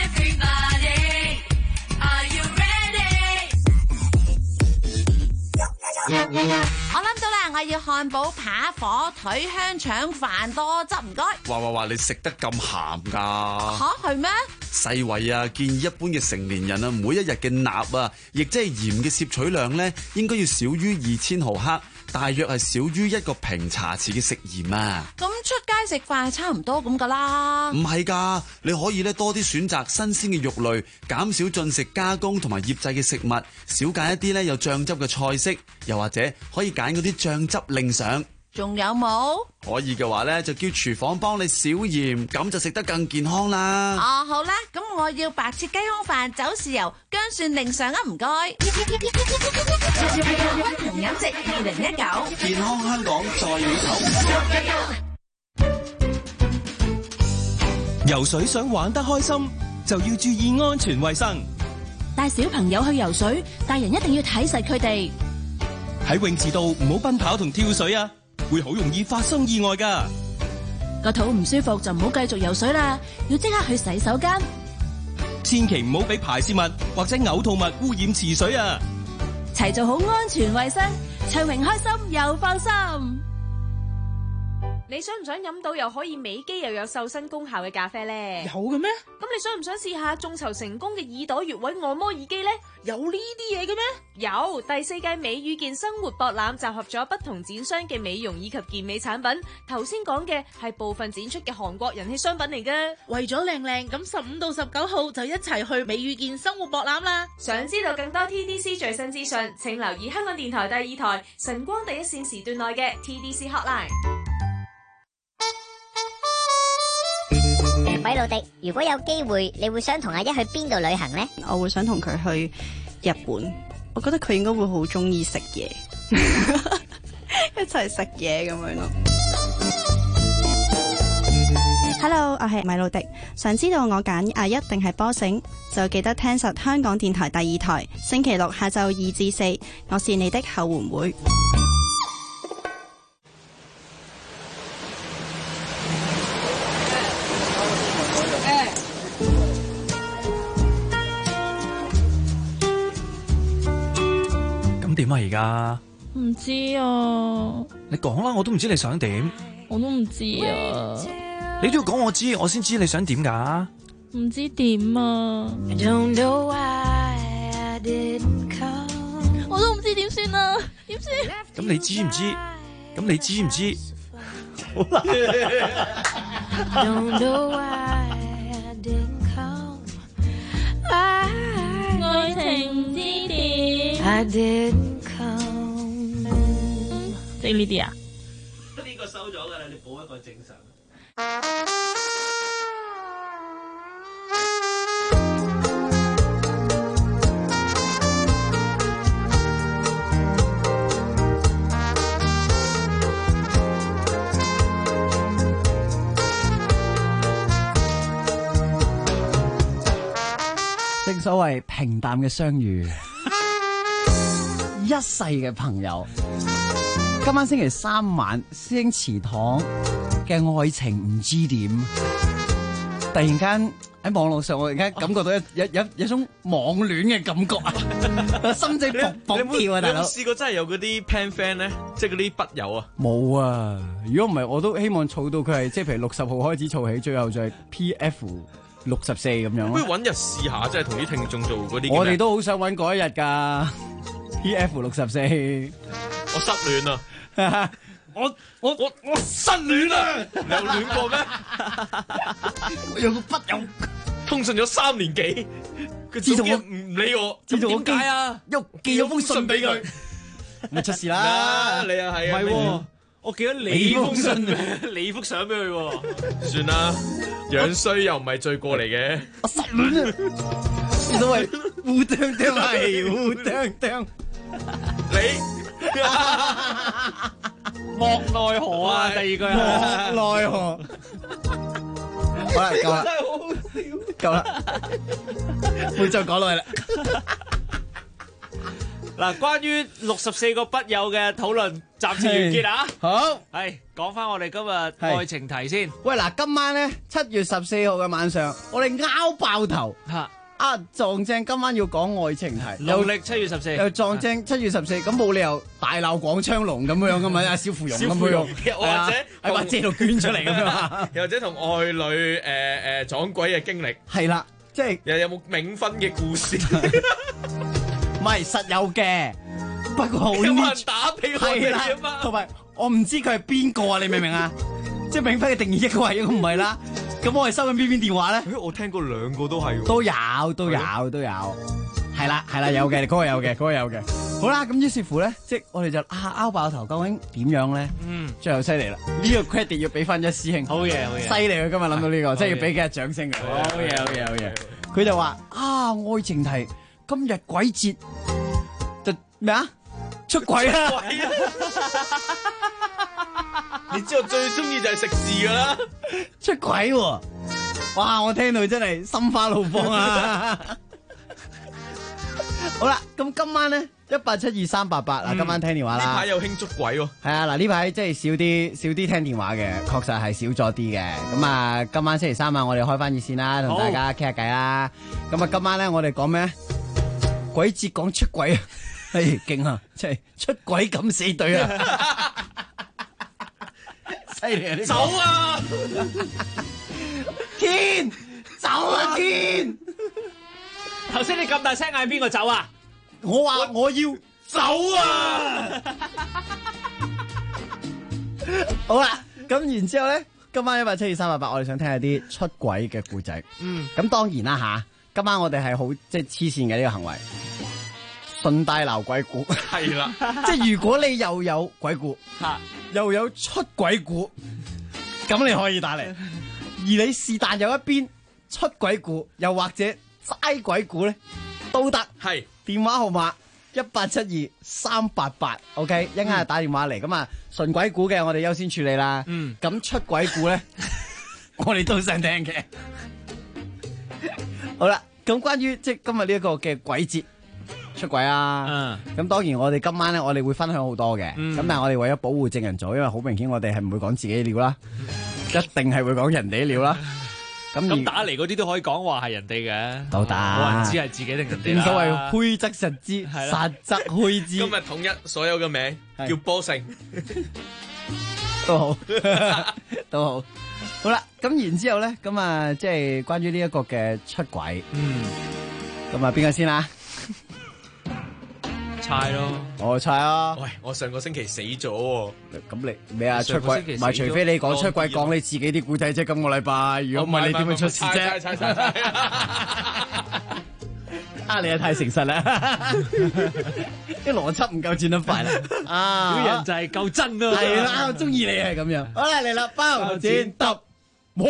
我諗到啦，我要漢堡、扒火腿、香腸、飯多汁，唔該。 哇！你食得咁鹹㗎？ 吓，係咩？ 世衛啊，建議一般嘅成年人啊，每一日嘅鈉啊，亦即係鹽嘅攝取量咧，應該要少於2000毫克，大約係少於1個平茶匙嘅食鹽啊。 咁出街食飯係差唔多咁噶啦。 唔係㗎，你可以咧多啲選擇新鮮嘅肉類，減少進食加工同埋醃製嘅食物，少揀一啲咧有醬汁嘅菜式，又或者可以揀嗰啲醬汁令上。 仲有冇？ 可以嘅話咧，就叫廚房幫你少鹽，咁就食得更健康啦。 哦，好啦，咁我要白切雞胸飯、走豉油、薑蒜令上啊，唔該。均衡飲食2019， 健康香港在你手。游水想玩得開心，就要注意安全衛生。 帶小朋友去游水，大人一定要睇實佢哋。 喺泳池度唔好奔跑同跳水啊，會好容易發生意外㗎。 個肚唔舒服就唔好繼續游水啦，要即刻去洗手間。 千祈唔好俾排泄物或者嘔吐物污染池水啊！ 齊做好安全衛生，暢泳開心又放心。 你想唔想飲到又可以美肌又有瘦身功效嘅咖啡呢？ 有嘅咩？ 咁你想唔想試下眾籌成功嘅耳朵穴位按摩耳機呢？ 有呢啲嘢嘅咩？ 有，第4屆美與健生活博覽集合咗不同展商嘅美容以及健美產品。頭先講嘅係部分展出嘅韓國人氣商品嚟㗎。 為咗靚靚，咁15到19號就一齊去美與健生活博覽啦！ 想知道更多 TDC 最新資訊，請留意香港電台第2台晨光第一線時段內嘅 TDC Hotline。 米路迪，如果有機會，你會想同阿一去邊度旅行呢？ 我會想同佢去日本，我覺得佢應該會好中意食嘢，一齊食嘢咁樣咯。Hello， 我係米路迪，想知道我揀阿一定係波繩，就記得聽實香港電台第2台，星期六下晝2至4，我是你的後援會。 點啊而家？ 唔知啊。 你講啦，我都唔知你想點。 我都唔知啊。 你都要講我知，我先知你想點噶。 唔知點啊。我都唔知點算啊，點算？ 咁你知唔知？咁你知唔知？好啦。 愛情之點？即係呢啲啊？ 呢個收咗噶啦，你補一個正常。 正所謂平淡嘅相遇，一世嘅朋友。今晚星期3晚，師兄祠堂嘅愛情唔知點，突然間喺網絡上，我而家感覺到有種網戀嘅感覺啊，心仔卜卜跳啊，大佬！ 你有冇試過真係有嗰啲 pen friend 咧，即係嗰啲筆友啊？ 冇啊！如果唔係，我都希望儲到佢係即係譬如60號開始儲起，最後就係 PF64咁樣。 不如揾日試下，即係同啲聽眾做嗰啲。 我哋都好想揾嗰一日㗎。PF64， 我失戀啊！ 我失戀啦！你有戀過咩？ 我有個筆友通訊咗3年幾，佢自從唔理我， 自從我點解啊？ 寄咗封信俾佢，咪出事啦！ 你又係啊？ 唔係，我寄咗你封信，你幅相俾佢喎。 算啦，樣衰又唔係罪過嚟嘅。 我失戀啊！所謂烏啄啄係烏啄啄， 你莫奈何啊！第二句莫奈何。好啦，夠啦， 真係好好笑， 夠啦，會再講落去啦。 嗱，關於64個筆友嘅討論暫時完結啊！ 好， 係講翻我哋今日愛情題先。 喂，嗱，今晚咧7月14號嘅晚上，我哋拗爆頭嚇。 撞正今晚要講愛情題， 農曆7月14， 又撞正7月14，咁冇理由大鬧廣昌隆咁樣噶嘛？阿小芙蓉咁樣， 或者喺把遮度捐出嚟咁樣， 又或者同愛侶撞鬼嘅經歷， 係啦，即係又有冇冥婚嘅故事？ 唔係實有嘅，不過好有冇人打俾我哋啊嘛？ 同埋我唔知佢係邊個啊？你明唔明啊？即係冥婚嘅定義一個係一個唔係啦。咁我係收緊邊電話咧？ 我聽過2個都係， 都有，係啦，有嘅，嗰個有嘅。好啦，咁於是乎咧，即係我哋就拗爆頭，究竟點樣咧？最後犀利啦！呢個 credit 要俾翻一師兄， 好嘢， 犀利啊！今日諗到呢個，即係要俾幾日掌聲嘅。好嘢！佢就話愛情題，今日鬼節就咩啊？出軌啊！ 你知我最中意就係食字噶啦， 出軌喎！哇，我聽到真係心花怒放啊！好啦，咁今晚咧1872388嗱，今晚聽電話啦。 呢排又興捉鬼喎。 係啊，嗱呢排即係少啲聽電話嘅，確實係少咗啲嘅。咁啊，今晚星期3晚我哋開翻熱線啦，同大家傾下偈啦。咁啊，今晚咧我哋講咩？鬼節講出軌啊！係勁啊！即係出軌敢死隊啊！犀利啊！ 走啊！ 天，走啊！天， 頭先你咁大聲嗌邊個走啊？ 我話我要走啊！好啦，咁然之後咧，今晚1872388，我哋想聽下啲出軌嘅故仔。咁當然啦吓，今晚我哋係好即係黐線嘅呢個行為。順帶鬧鬼故係啦， 即係如果你又有鬼故，又有出軌故，咁你可以打嚟。而你是但有一邊出軌故，又或者齋鬼故咧，都得。 係電話號碼1872388，OK，一陣間打電話嚟，咁啊純鬼故嘅我哋優先處理啦。咁出軌故咧，我哋都想聽嘅。好啦，咁關於即係今日呢一個嘅鬼節。出軌啊！咁當然我哋今晚咧，我哋會分享好多嘅。咁但係我哋為咗保護證人組，因為好明顯我哋係唔會講自己料啦，一定係會講人哋料啦。 咁打嚟嗰啲都可以講話係人哋嘅， 都得。 冇人知係自己定人哋。 正所謂虛則實之，實則虛之。 今日統一所有嘅名叫波成， 都好，都好。好啦，咁然之後咧，咁啊，即係關於呢一個嘅出軌。咁啊，邊個先啊？ 猜咯， 我猜啊！ 喂，我上個星期死咗喎， 咁你咩啊？出軌，唔係除非你講出軌，講你自己啲故仔啫。今個禮拜，如果唔係你點會出事啫？ 猜你又太誠實啦，啲邏輯唔夠轉得快啦。 小人就係夠真咯。 係啦，我中意你係咁樣。好啦，嚟啦，包剪揼，哇！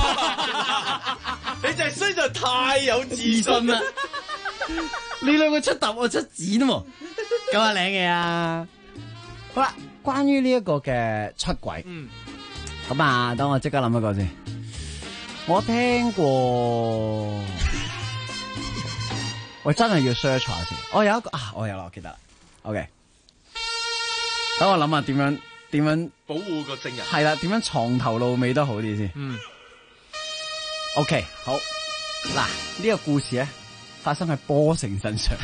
你就係衰在太有自信啦。 你兩個出揼，我出剪喎，咁啊靚嘢啊！好啦，關於呢一個嘅出軌，咁啊，等我即刻諗一個先。我聽過，我真係要 search 下先。我有一個我有啦，我記得啦。OK， 等我諗下點樣保護個證人。 係啦，點樣藏頭露尾都好啲先。OK， 好。嗱，呢個故事咧，發生喺波成身上。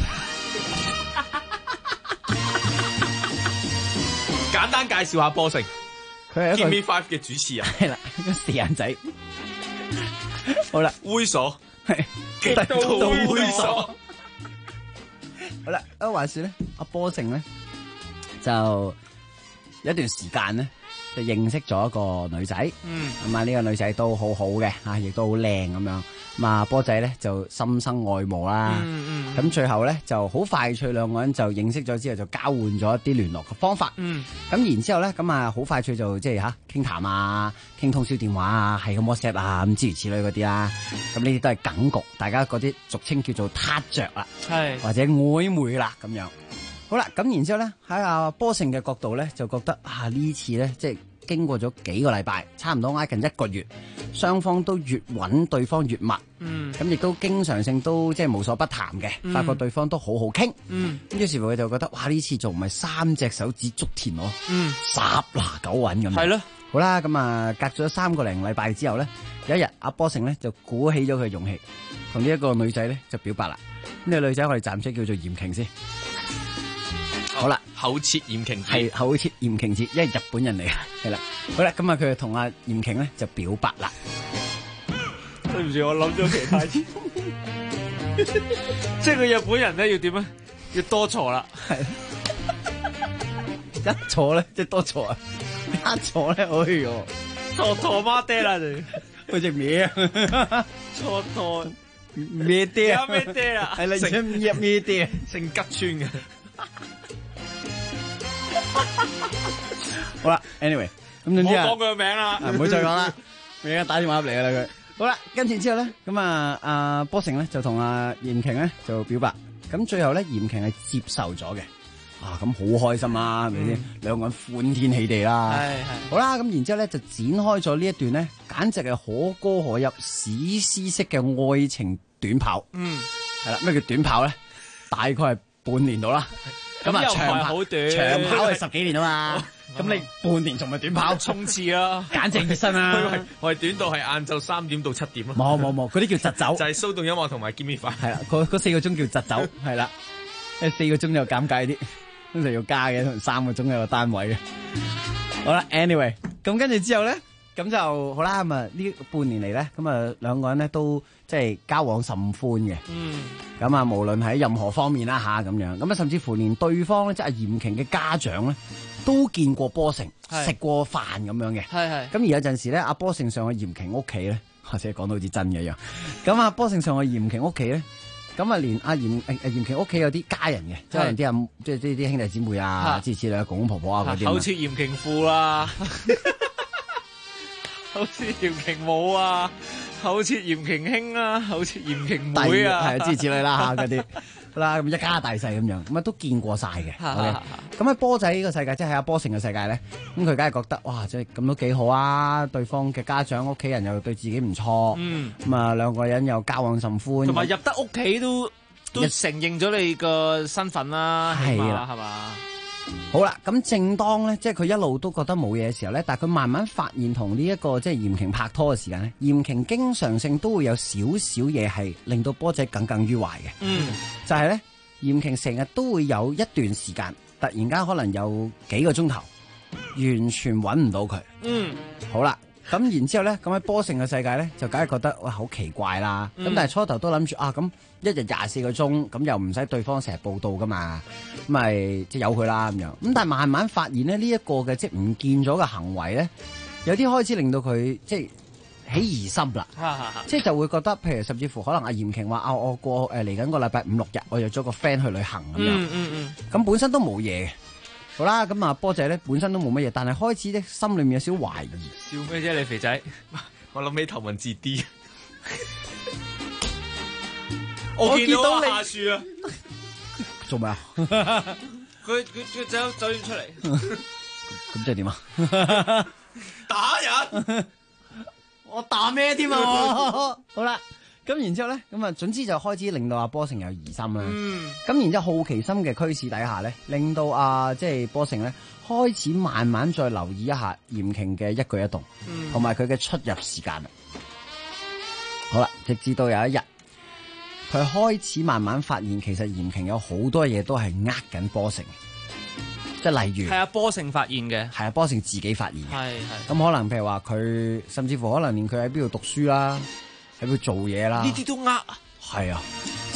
簡單介紹下波成， 佢係一個 Give Me Five 嘅主持人， 係啦，一個四眼仔。好啦， 猥瑣， 極度猥瑣。 好啦，話說咧，阿波成咧就一段時間咧，就認識咗一個女仔。咁啊呢個女仔都好好嘅，亦都好靚咁樣。咁啊波仔咧就心生愛慕啦。咁最後咧就好快脆兩個人就認識咗之後就交換咗一啲聯絡嘅方法。咁然之後咧咁啊好快脆就即係傾談啊，傾通宵電話啊，係咁 WhatsApp 啊咁諸如此類嗰啲啦。咁呢啲都係梗局，大家嗰啲俗稱叫做撻着啦，或者曖昧啦咁樣。好啦，咁然之後咧喺阿波勝嘅角度咧就覺得呢次咧即係經過咗幾個禮拜，差唔多挨近1個月，雙方都越揾對方越密，咁亦都經常性都即係無所不談嘅，發覺對方都好好傾，咁於是乎佢就覺得哇呢次仲唔係3隻手指足田喎，十拿九穩咁。係咯，好啦，咁啊隔咗3個零禮拜之後咧，有一日阿波勝咧就鼓起咗佢勇氣，同呢一個女仔咧就表白啦。呢個女仔我哋暫且叫做嚴瓊先。好啦， 口切嚴瓊係口切嚴瓊節，因為日本人嚟嘅，係啦。好啦，咁啊佢就同阿嚴瓊咧就表白啦。 對唔住，我諗咗其他嘢，即係個日本人咧要點啊？要多錯啦， 係一錯咧即係多錯啊，一錯咧，哎呦， 錯媽爹啦你， 好似咩啊？ 錯咩爹啊？ 咩爹啊？ 係啦，想咩爹？ 姓吉川嘅。 好啦 ，anyway， 咁總之唔好講佢個名啦， 唔好再講啦，而家打電話入嚟噶啦佢。好啦，跟住之後咧，咁阿波勝咧就同阿嚴瓊咧就表白，咁最後咧嚴瓊係接受咗嘅，咁好開心啊，係咪先？兩個人歡天喜地啦，係好啦，咁然之後咧就展開咗呢一段咧，簡直係可歌可泣、史詩式嘅愛情短跑。係啦，咩叫短跑咧？大概係半年到啦。咁啊，長跑係10幾年啊嘛，咁你半年仲咪短跑衝刺啊， 簡直熱身啊！ 我係短到係晏晝3點到7點咯。 冇，嗰啲叫疾走， 就係騷動音樂同埋見面飯。 係啦，嗰4個鐘叫疾走，係啦，因為4個鐘就尷尬啲，通常要加嘅，通常3個鐘有個單位嘅。好啦 ，anyway， 咁跟住之後咧，咁就好啦，咁啊呢半年嚟咧，咁啊兩個人咧都即係交往甚歡嘅。咁啊，無論喺任何方面啦咁樣，咁啊甚至乎連對方咧即係阿嚴瓊嘅家長咧都見過波勝，食過飯咁樣嘅。係。咁而有陣時咧，阿波勝上去嚴瓊屋企咧，或者講到好似真嘅一樣。咁啊，波勝上去嚴瓊屋企咧，咁啊連阿嚴瓊屋企有啲家人嘅，即係啲即係啲兄弟姊妹啊，諸如此類，公公婆婆啊嗰啲。 好似嚴瓊父啦，好似嚴瓊母啊。好似嚴瓊兄啊，好似嚴瓊妹啊， 係諸如此類啦嗰啲啦，咁一家大細咁樣，咁啊都見過晒嘅。咁喺波仔呢個世界，即係喺阿波勝嘅世界咧，咁佢梗係覺得哇，即係咁都幾好啊！對方嘅家長、屋企人又對自己唔錯，咁啊兩個人又交往甚歡， 同埋入得屋企都承認咗你個身份啦，係啦，係嘛？ 好啦，咁正當咧，即係佢一路都覺得冇嘢嘅時候咧，但係佢慢慢發現同呢一個即係嚴瓊拍拖嘅時間咧，嚴瓊經常性都會有少少嘢係令到波仔耿耿於懷嘅。就係咧，嚴瓊成日都會有一段時間，突然間可能有幾個鐘頭完全揾唔到佢。好啦，咁然之後咧，咁喺波勝嘅世界咧，就梗係覺得哇好奇怪啦。咁但係初頭都諗住咁一日24個鐘，咁又唔使對方成日報到噶嘛，咁咪即係由佢啦咁樣。咁但係慢慢發現咧，呢一個嘅即係唔見咗嘅行為咧，有啲開始令到佢即係起疑心啦。即係就會覺得，譬如甚至乎可能阿嚴瓊話我過嚟緊個禮拜5、6日，我約咗個 friend 去旅行咁樣。咁本身都冇嘢嘅。好啦，咁啊波仔咧本身都冇乜嘢，但係開始咧心裏面有少少懷疑。 笑咩啫你肥仔？ 我諗起頭文字 D。 我見到下樹啊！ 做咩啊？ 佢走完出嚟。 咁即係點啊？ 打人？ 我打咩添啊？好啦，咁然之後咧，咁啊，總之就開始令到阿波勝有疑心啦。咁然之後好奇心嘅驅使底下咧，令到即係波勝咧開始慢慢再留意一下嚴瓊嘅一舉一動，同埋佢嘅出入時間。好啦，直至到有一日。佢開始慢慢發現，其實嚴瓊有好多嘢都係緊波勝，即係例如係波勝發現嘅， 係波勝自己發現嘅， 係咁可能譬如話佢，甚至乎可能連佢喺邊度讀書啦，喺邊度做嘢啦， 呢啲都係啊， 即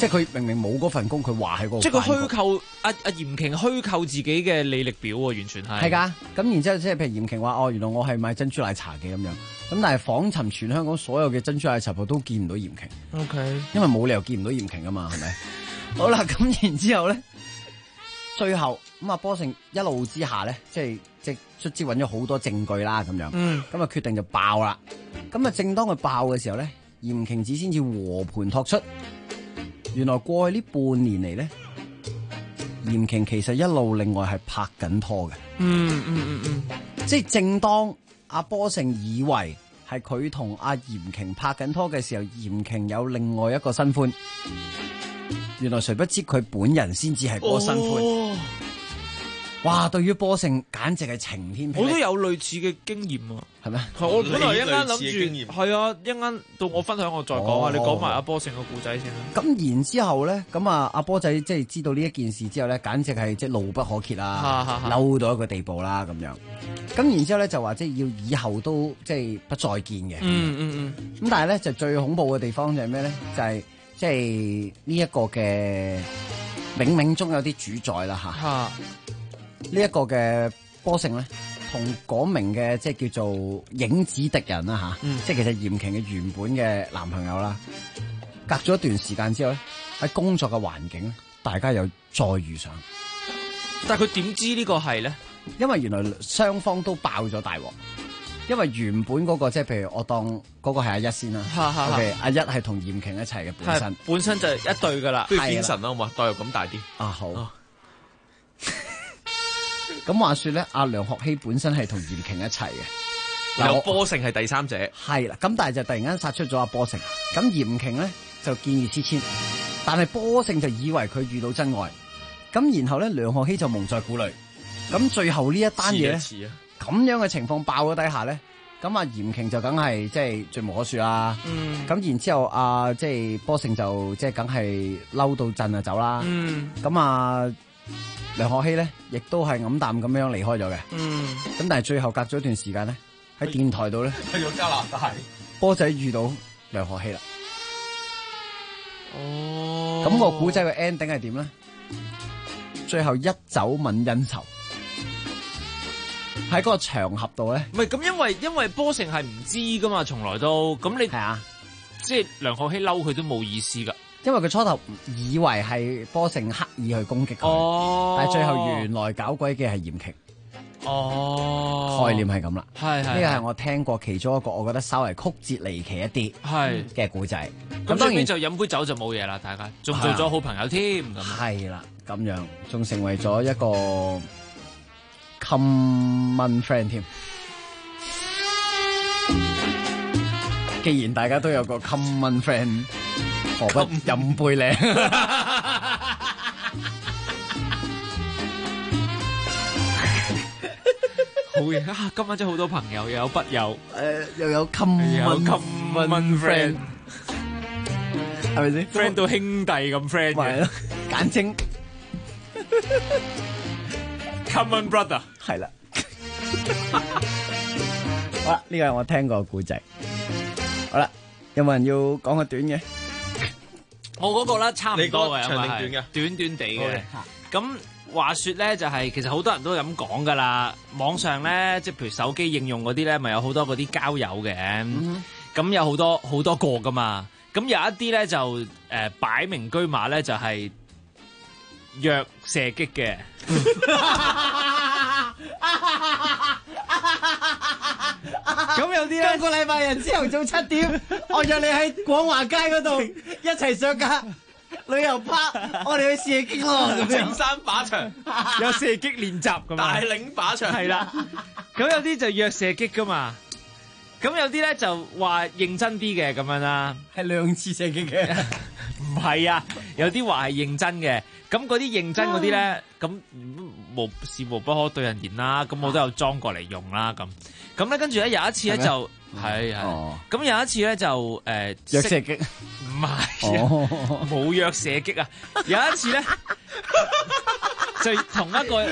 即係佢明明冇嗰份工，佢話係嗰個。 即係佢虛構阿嚴瓊虛構自己嘅履歷表喎，完全係。 係㗎，咁然之後即係譬如嚴瓊話原來我係賣珍珠奶茶嘅咁樣，咁但係訪尋全香港所有嘅珍珠奶茶鋪都見唔到嚴瓊。 OK， 因為冇理由見唔到嚴瓊㗎嘛，係咪？好啦，咁然之後咧，最後咁阿波成一路之下咧，即係卒之揾咗好多證據啦，咁樣，咁啊決定就爆啦。咁啊，正當佢爆嘅時候咧，嚴瓊子先至和盤托出，原來過去呢半年嚟咧，嚴瓊其實一路另外係拍緊拖嘅。即係正當阿波成以為係佢同阿嚴瓊拍緊拖嘅時候，嚴瓊有另外一個新歡。原來誰不知佢本人先至係嗰個新歡。哇！對於波成簡直係晴天霹靂。 我都有類似嘅經驗啊， 係咩？ 我本來一間諗住係啊，一間到我分享我再講啊，你講埋阿波成個故仔先啦。 咁然之後咧，咁啊阿波仔即係知道呢一件事之後咧，簡直係即係怒不可遏啦，嬲到一個地步啦咁樣。咁然之後咧就話即係要以後都即係不再見嘅。咁但係咧就最恐怖嘅地方就係咩咧？就係即係呢一個嘅冥冥中有啲主宰啦嚇。呢一個嘅波成咧，同嗰名嘅即係叫做影子敵人啦嚇，即係其實嚴瓊嘅原本嘅男朋友啦，隔咗一段時間之後咧，喺工作嘅環境咧，大家又再遇上。 但係佢點知呢個係咧？ 因為原來雙方都爆咗大鑊。因為原本嗰個即係譬如我當嗰個係阿一先啦，OK，阿一係同嚴瓊一齊嘅本身就一對噶啦， 不如天神啦，好嘛？代入感大啲。 好。咁話說咧，阿梁學希本身係同嚴瓊一齊嘅， 有波成係第三者， 係啦。咁但係就突然間殺出咗阿波成，咁嚴瓊咧就見異思遷，但係波成就以為佢遇到真愛，咁然後咧梁學希就蒙在鼓裏，咁最後呢一單嘢咧，咁樣嘅情況爆咗底下咧，咁阿嚴瓊就梗係即係罪無可恕啦。咁然之後即係波成就即係梗係嬲到震啊走啦。咁梁學希咧，亦都係黯淡咁樣離開咗嘅。咁但係最後隔咗一段時間咧，喺電台度咧， 去咗加拿大， 波仔遇到梁學希啦。咁個古仔嘅 ending 係點咧？最後一走泯恩仇。喺嗰個場合度咧， 唔係咁，因為波成係唔知噶嘛，從來都咁你係啊，即係梁學希嬲佢都冇意思噶。 因為佢初頭以為係波成刻意去攻擊佢，但係最後原來搞鬼嘅係嚴瓊。概念係咁啦，呢個係我聽過其中一個我覺得稍為曲折離奇一啲嘅故仔。 咁當然就飲杯酒就冇嘢啦，大家仲做咗好朋友添。 係啦，咁樣仲成為咗一個 common friend 添。既然大家都有個 common friend。何不飲杯咧？ 好嘢啊！今晚真係好多朋友，又有筆友， 又有 common friend， 係咪先 ？friend 到兄弟咁 friend 嘅， 咯，簡稱 common brother， 係啦。好啦，呢個係我聽過嘅故仔。好啦，有冇人要講個短嘅？ 我嗰個咧差唔多嘅， 長定短嘅， 短短地嘅。咁話說咧，就係其實好多人都咁講噶啦。網上咧，即係譬如手機應用嗰啲咧，咪有好多嗰啲交友嘅。咁有好多個噶嘛。咁有一啲咧就擺明車馬咧，就係約射擊嘅。 咁有啲咧，今個禮拜日朝頭早7點，我約你喺廣華街嗰度一齊上架旅遊巴，我哋去射擊咯。 青山靶場有射擊練習咁， 大嶺靶場係啦。咁有啲就約射擊噶嘛，咁有啲咧就話認真啲嘅咁樣啦， 係2次射擊嘅， 唔係啊，有啲話係認真嘅。咁嗰啲認真嗰啲咧，咁事無不可對人言啦。咁我都有裝過嚟用啦。咁咧跟住咧有一次咧就係咁有一次咧就約射擊， 唔係冇約射擊啊。有一次咧就同一個，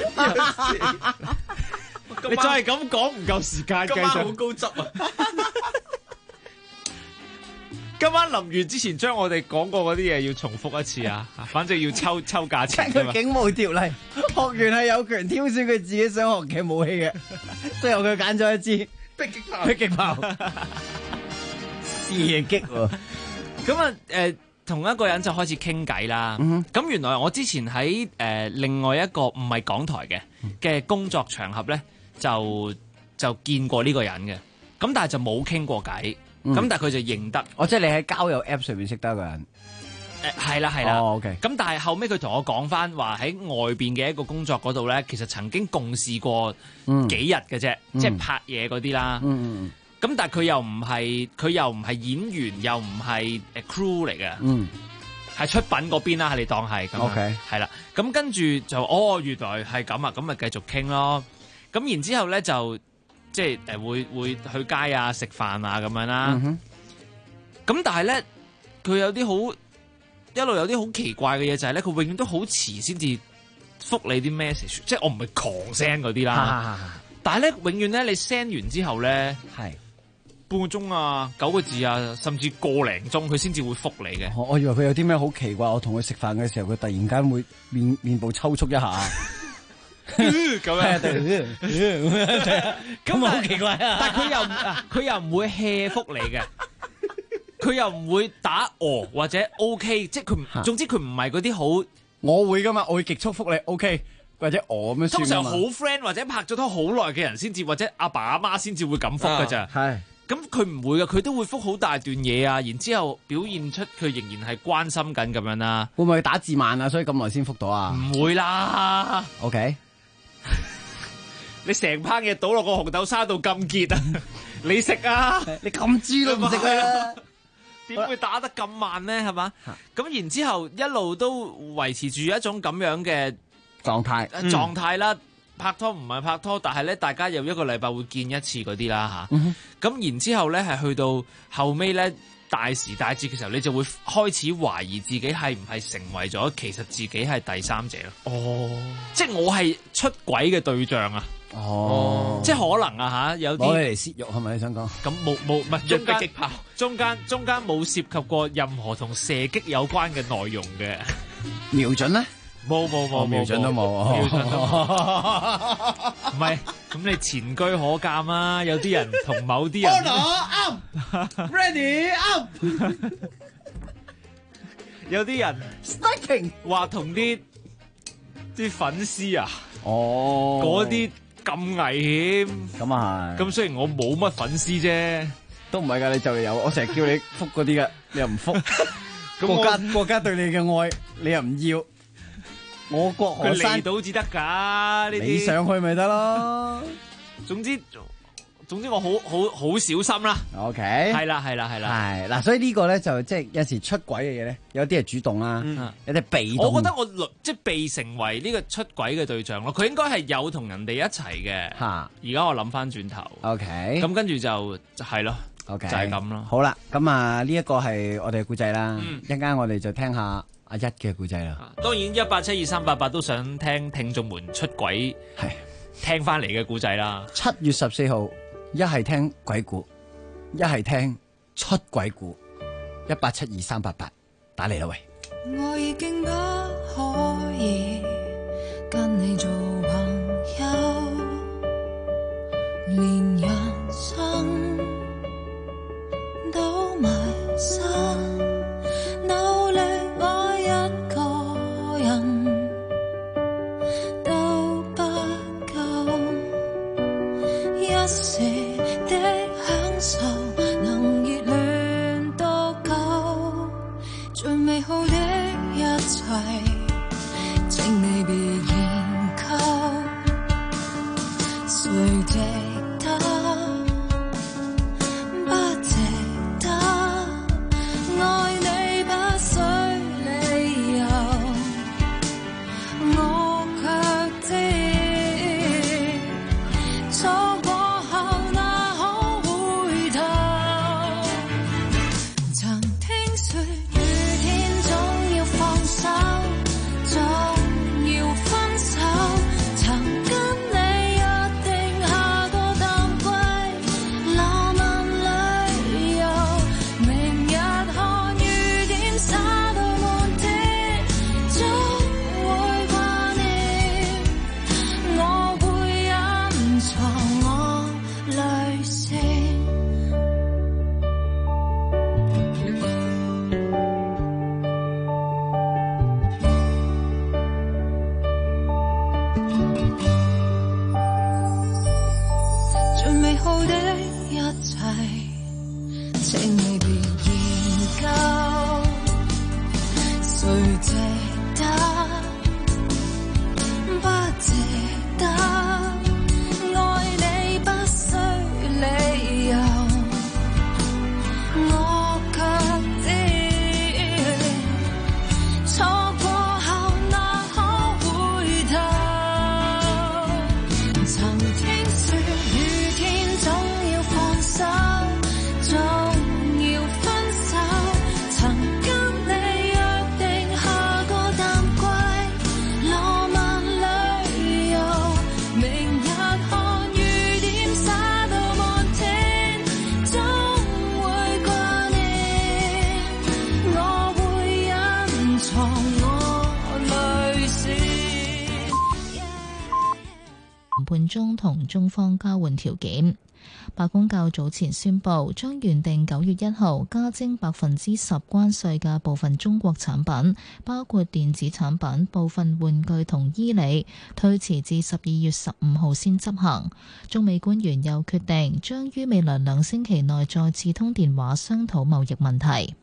你再係咁講唔夠時間， 今晚好高質啊！ 今晚臨完之前，將我哋講過嗰啲嘢要重複一次啊！反正要抽價錢㗎嘛。 警務條例，學員係有權挑選佢自己想學嘅武器嘅，最後佢揀咗一支迫擊炮，射擊喎。 咁啊同一個人就開始傾偈啦。咁原來我之前喺另外一個唔係港台嘅工作場合咧，就見過呢個人嘅。咁但係就冇傾過偈。咁但係佢就認得。 即係你喺交友 App 上面識得一個人。 係啦係啦。 OK。 咁但係後尾佢同我講翻話喺外邊嘅一個工作嗰度咧，其實曾經共事過幾日嘅啫，即係拍嘢嗰啲啦。咁但係佢又唔係演員，又唔係crew 嚟嘅，係出品嗰邊啦，你當係咁。 OK， 係啦。咁跟住就原來係咁啊，咁咪繼續傾咯。咁然之後咧就即係會去街啊、食飯啊咁樣啦。咁但係咧佢有啲好一路有啲好奇怪嘅嘢，就係咧佢永遠都好遲先至覆你啲 message， 即係我唔係狂 send 嗰啲啦。但係咧永遠咧你 send 完之後咧係半個鐘啊、9個字啊，甚至個零鐘佢先至會覆你嘅。 我以為佢有啲咩好奇怪，我同佢食飯嘅時候，佢突然間會面部抽搐一下， 咁樣咁好奇怪啊！ 但係佢又唔會 hea 覆你嘅，佢又唔會打或者 OK， 即係佢總之佢唔係嗰啲好， 我會噶嘛，我會極速覆你 OK。或者咁樣通常好 friend 或者拍咗拖好耐嘅人先至，或者阿爸阿媽先至會咁覆㗎咋。 係咁佢唔會㗎，佢都會覆好大段嘢啊，然之後表現出佢仍然係關心緊咁樣啦。 會唔會打字慢啊？所以咁耐先覆到啊？ 唔會啦。 OK， 你成班嘢倒落個紅豆沙度咁結啊？你食啊？ 你咁豬都唔食啊？ 點會打得咁慢咧？係嘛？咁然之後一路都維持住一種咁樣嘅狀態啦，拍拖唔係拍拖，但係咧大家有一個禮拜會見一次嗰啲啦嚇。咁然之後咧係去到後尾咧大時大節嘅時候，你就會開始懷疑自己係唔係成為咗其實自己係第三者咯。即係我係出軌嘅對象啊！即係可能啊嚇，有啲攞你嚟泄慾係咪你想講？ 咁冇唔係中間冇涉及過任何同射擊有關嘅內容嘅瞄準咧？ 冇瞄準都冇， 唔係咁你前車可鑑啊！有啲人同某啲人 ，Ready up， 有啲人 Striking 話同啲粉絲啊，嗰啲咁危險， 咁啊係。 咁雖然我冇乜粉絲啫， 都唔係㗎，你就有，我成日叫你覆嗰啲㗎，你又唔覆。國家對你嘅愛，你又唔要。我國河山佢嚟到至得㗎，呢啲你上去咪得咯。 總之我好小心啦。 OK， 係啦。係嗱，所以呢個咧就即係有時出軌嘅嘢咧，有啲係主動啦，有啲被動。 我覺得我即係被成為呢個出軌嘅對象咯。佢應該係有同人哋一齊嘅。而家我諗翻轉頭。 OK， 咁跟住就係咯。 OK， 就係咁咯。 好啦，咁啊呢一個係我哋嘅故仔啦。一陣間我哋就聽下阿一嘅故仔啦。 當然1872388都想聽眾們出軌係聽翻嚟嘅故仔啦。 7月14號，一係聽鬼故，一係聽出軌故。1872388打嚟啦喂！ 我已經不可以跟你做朋友，連人生都迷失，努力愛一個人都不夠，一時的享受能熱戀多久？最美好的一切，請你別研究，誰值得？不值得？愛你不需理由，我卻知錯過後哪可回頭？曾聽說雨天總要放手，總要分手，曾跟你約定下個藏我淚腺。最美好的一切，請你別研究，誰值得？不值得，愛你不需理由，我卻知錯過後哪可回頭。曾聽說雨天總要放手，總要分手，曾跟你約定下個淡季浪漫旅遊，明日看雨點灑到滿天，總會掛念，我會隱藏我淚腺。 半鐘同中方交換條件。白宮較早前宣布，將原定9月1號加徵10%關稅嘅部分中國產品，包括電子產品、部分玩具同衣履，推遲至12月15號先執行。中美官員又決定將於未來2星期內再次通電話商討貿易問題。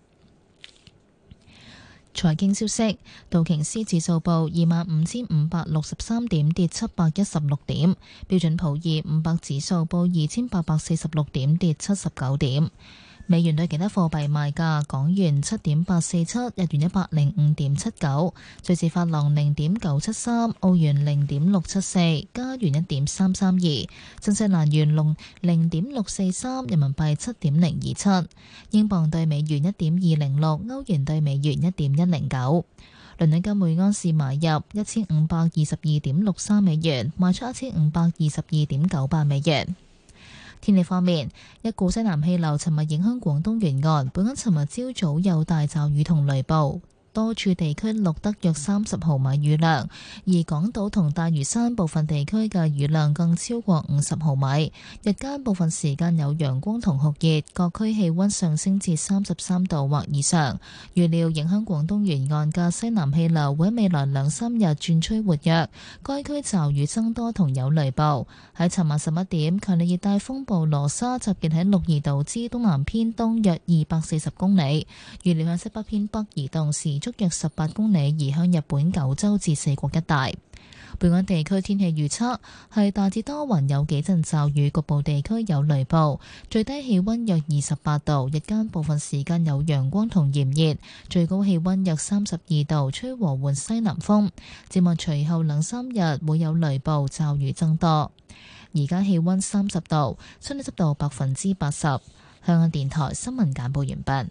財經消息，道瓊斯指數報25,563點，跌716點；標準普爾500指數報2,846點，跌79點。美元對其他貨幣賣價：港元7.847，日元105.79，瑞士法郎0.973，澳元0.674，加元1.332，新西蘭元0.643，人民幣7.027，英鎊對美元1.206，歐元對美元1.109。倫敦金每安士買入1522.63美元，賣出1522.98美元。天氣方面，一股西南氣流尋日影響廣東沿岸，本港尋日朝早有大驟雨同雷暴，多處地區錄得約30毫米雨量，而港島同大嶼山部分地區嘅雨量更超過50毫米。日間部分時間有陽光同酷熱，各區氣溫上升至33度或以上。預料影響廣東沿岸嘅西南氣流會喺未來2-3日轉趨活躍，該區驟雨增多同有雷暴。喺尋晚11點，強烈熱帶風暴羅莎集結喺鹿兒島之東南偏東約240公里，預料向西北偏北移動，時速約18公里，移向日本九州至四國一帶。本港地區天氣預測係大致多雲，有幾陣驟雨，局部地區有雷暴，最低氣溫約28度，日間部分時間有陽光同炎熱，最高氣溫約32度，吹和緩西南風。展望隨後2-3日會有雷暴，驟雨增多。而家氣溫30度，相對濕度80%。香港電台新聞簡報完畢。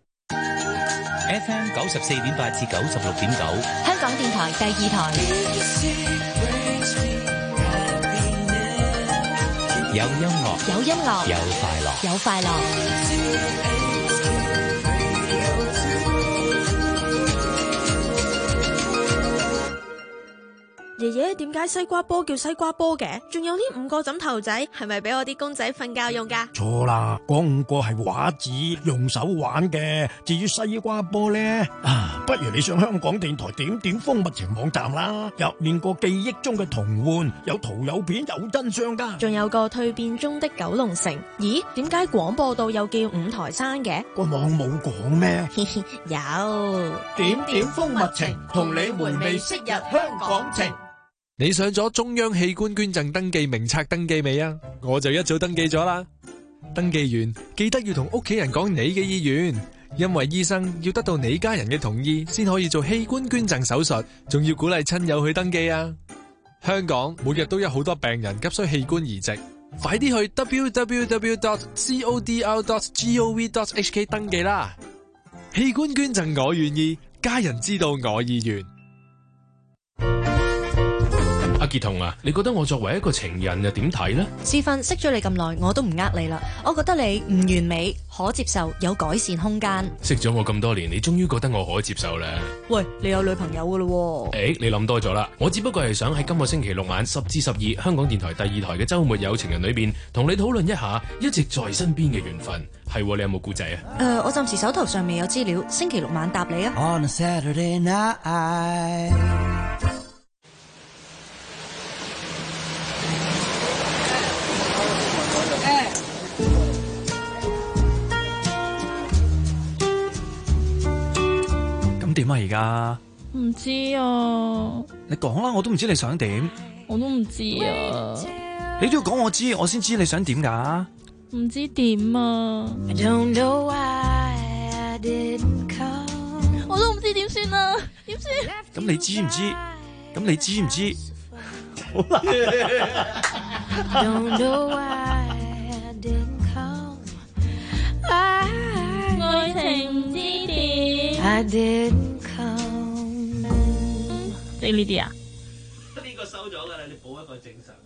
FM 94.8至96.9， 香港電台第2台。 有音樂， 有音樂， 有快樂， 有快樂。 爺爺，點解西瓜波叫西瓜波嘅？仲有呢5個枕頭仔，係咪俾我啲公仔瞓覺用噶？ 錯啦，嗰5個係畫紙，用手玩嘅。至於西瓜波呢，不如你上香港電台點風物情網站啦，入面個記憶中嘅童玩，有圖有片有真相噶。 仲有個蛻變中的九龍城。咦，點解廣播道又叫5台山嘅？ 個網冇講咩？ 有點風物情，同你回味昔日香港情。 你上咗中央器官捐贈登記名冊登記未啊？我就一早登記咗啦。登記完記得要同屋企人講你嘅意願，因為醫生要得到你家人嘅同意先可以做器官捐贈手術，仲要鼓勵親友去登記啊。香港每日都有好多病人急需器官移植，快啲去 www.codr.gov.hk 登記啦。器官捐贈我願意，家人知道我意願。 傑彤啊，你覺得我作為一個情人又點睇呢？ 試訓識咗你咁耐，我都唔呃你啦。我覺得你唔完美，可接受，有改善空間。 識咗我咁多年，你終於覺得我可接受咧？ 喂，你有女朋友噶咯？ 你諗多咗啦。我只不過係想喺今個星期六晚10至12香港電台第2台嘅週末有情人裏邊，同你討論一下一直在身邊嘅緣分。係，你有冇故仔啊？ 我暫時手頭上未有資料，星期六晚答你啊。 On a Saturday night。 咁點啊？而家唔知啊。 你講啦，我都唔知你想點。 我都唔知啊。 你都要講我知，我先知你想點㗎。 唔知點啊。我都唔知點算啊，點算？ 咁你知唔知？咁你知唔知？好啦。 愛情之點？即呢啲啊？ 呢個收咗㗎啦，你補一個正常。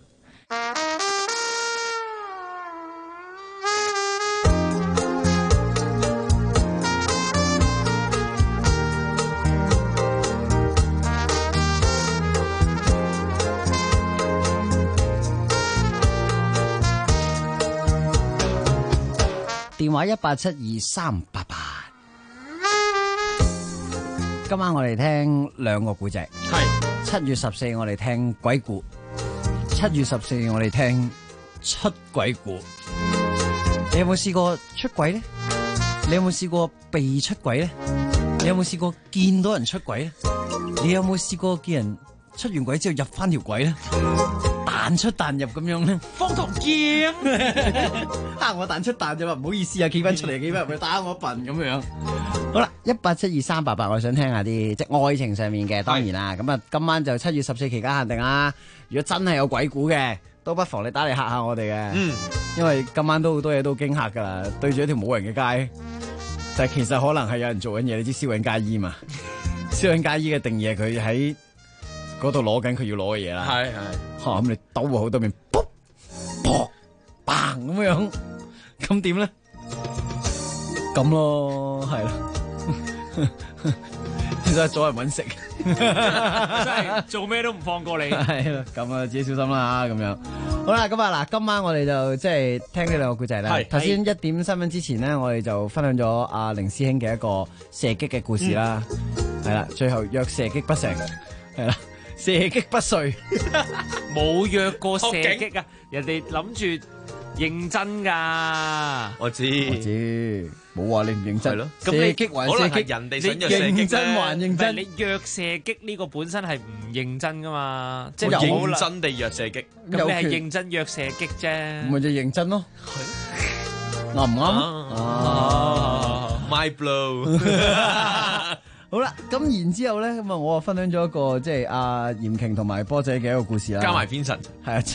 電話1872388。今晚我哋聽兩個古仔。係7月14我哋聽鬼故，7月14我哋聽出軌故。你有冇試過出軌咧？你有冇試過被出軌咧？你有冇試過見到人出軌咧？你有冇試過見人出完軌之後入翻條軌咧？彈出彈入咁樣咧？方唐劍我彈出彈入，唔好意思啊，企翻出嚟，企翻入去打我一笨咁樣。好啦，1872388，我想聽下啲即係愛情上面嘅，當然啦。咁啊，今晚就7月14期間限定啦。如果真係有鬼故嘅，都不妨你打嚟嚇下我哋嘅。因為今晚都好多嘢都驚嚇噶啦，對住一條冇人嘅街，但係其實可能係有人做緊嘢。你知燒緊街衣嘛？燒緊街衣嘅定義係佢喺嗰度攞緊佢要攞嘅嘢啦。係咁你兜過好多面，卜卜嘭咁樣，咁點咧？咁咯，係啦。其實係阻人搵食， 真係做咩都唔放過你。 係啦，咁啊自己小心啦，咁樣。好啦，咁啊嗱，今晚我哋就即係聽呢兩個故仔啦。頭先1點新聞之前咧，我哋就分享咗阿凌師兄嘅一個射擊嘅故事啦。係啦，最後約射擊不成，係啦，射擊不遂， 冇約過射擊啊！人哋諗住認真噶， 我知， 冇話你唔認真咯。 射擊還射擊，人哋想約射擊認真還認真。 你約射擊呢個本身係唔認真噶嘛？即係認真地約射擊， 咁你係認真約射擊啫。 咪就認真咯，啱唔啱 ？My blow。 好啦，咁然之後咧，咁啊，我啊分享咗一個即係阿嚴瓊同埋波仔嘅一個故事啦， 加埋 Vincent， 係啊。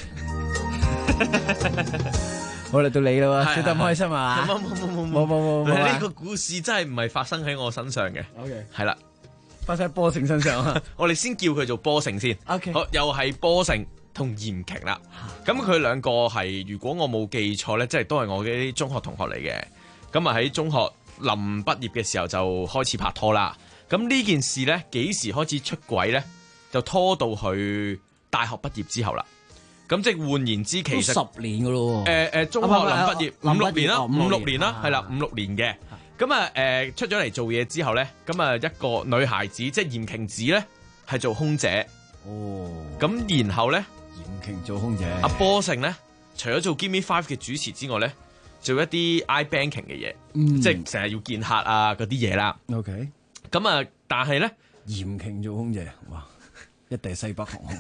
好啦，到你啦，笑得唔開心啊？冇， 呢個故事真係唔係發生喺我身上嘅。 OK， 係啦， 發生喺波成身上啊。 我哋先叫佢做波成先。 OK， 好，又係波成同嚴瓊啦。咁佢兩個係，如果我冇記錯咧，即係都係我嘅啲中學同學嚟嘅。咁啊喺中學臨畢業嘅時候就開始拍拖啦。咁呢件事咧幾時開始出軌咧？就拖到去大學畢業之後啦。咁即係換言之，其實 10年噶咯。 中學臨畢業5-6年啦，5-6年啦，係啦，5-6年嘅。咁啊出咗嚟做嘢之後咧，咁啊一個女孩子即係嚴瓊子咧係做空姐。 哦。 咁然後咧， 嚴瓊做空姐。 阿波成咧，除咗做 Give Me 5嘅主持之外咧，做一啲 iBanking 嘅嘢，即係成日要見客啊嗰啲嘢啦。 OK。 咁啊，但係咧， 嚴瓊做空姐，哇，一定係西北航空。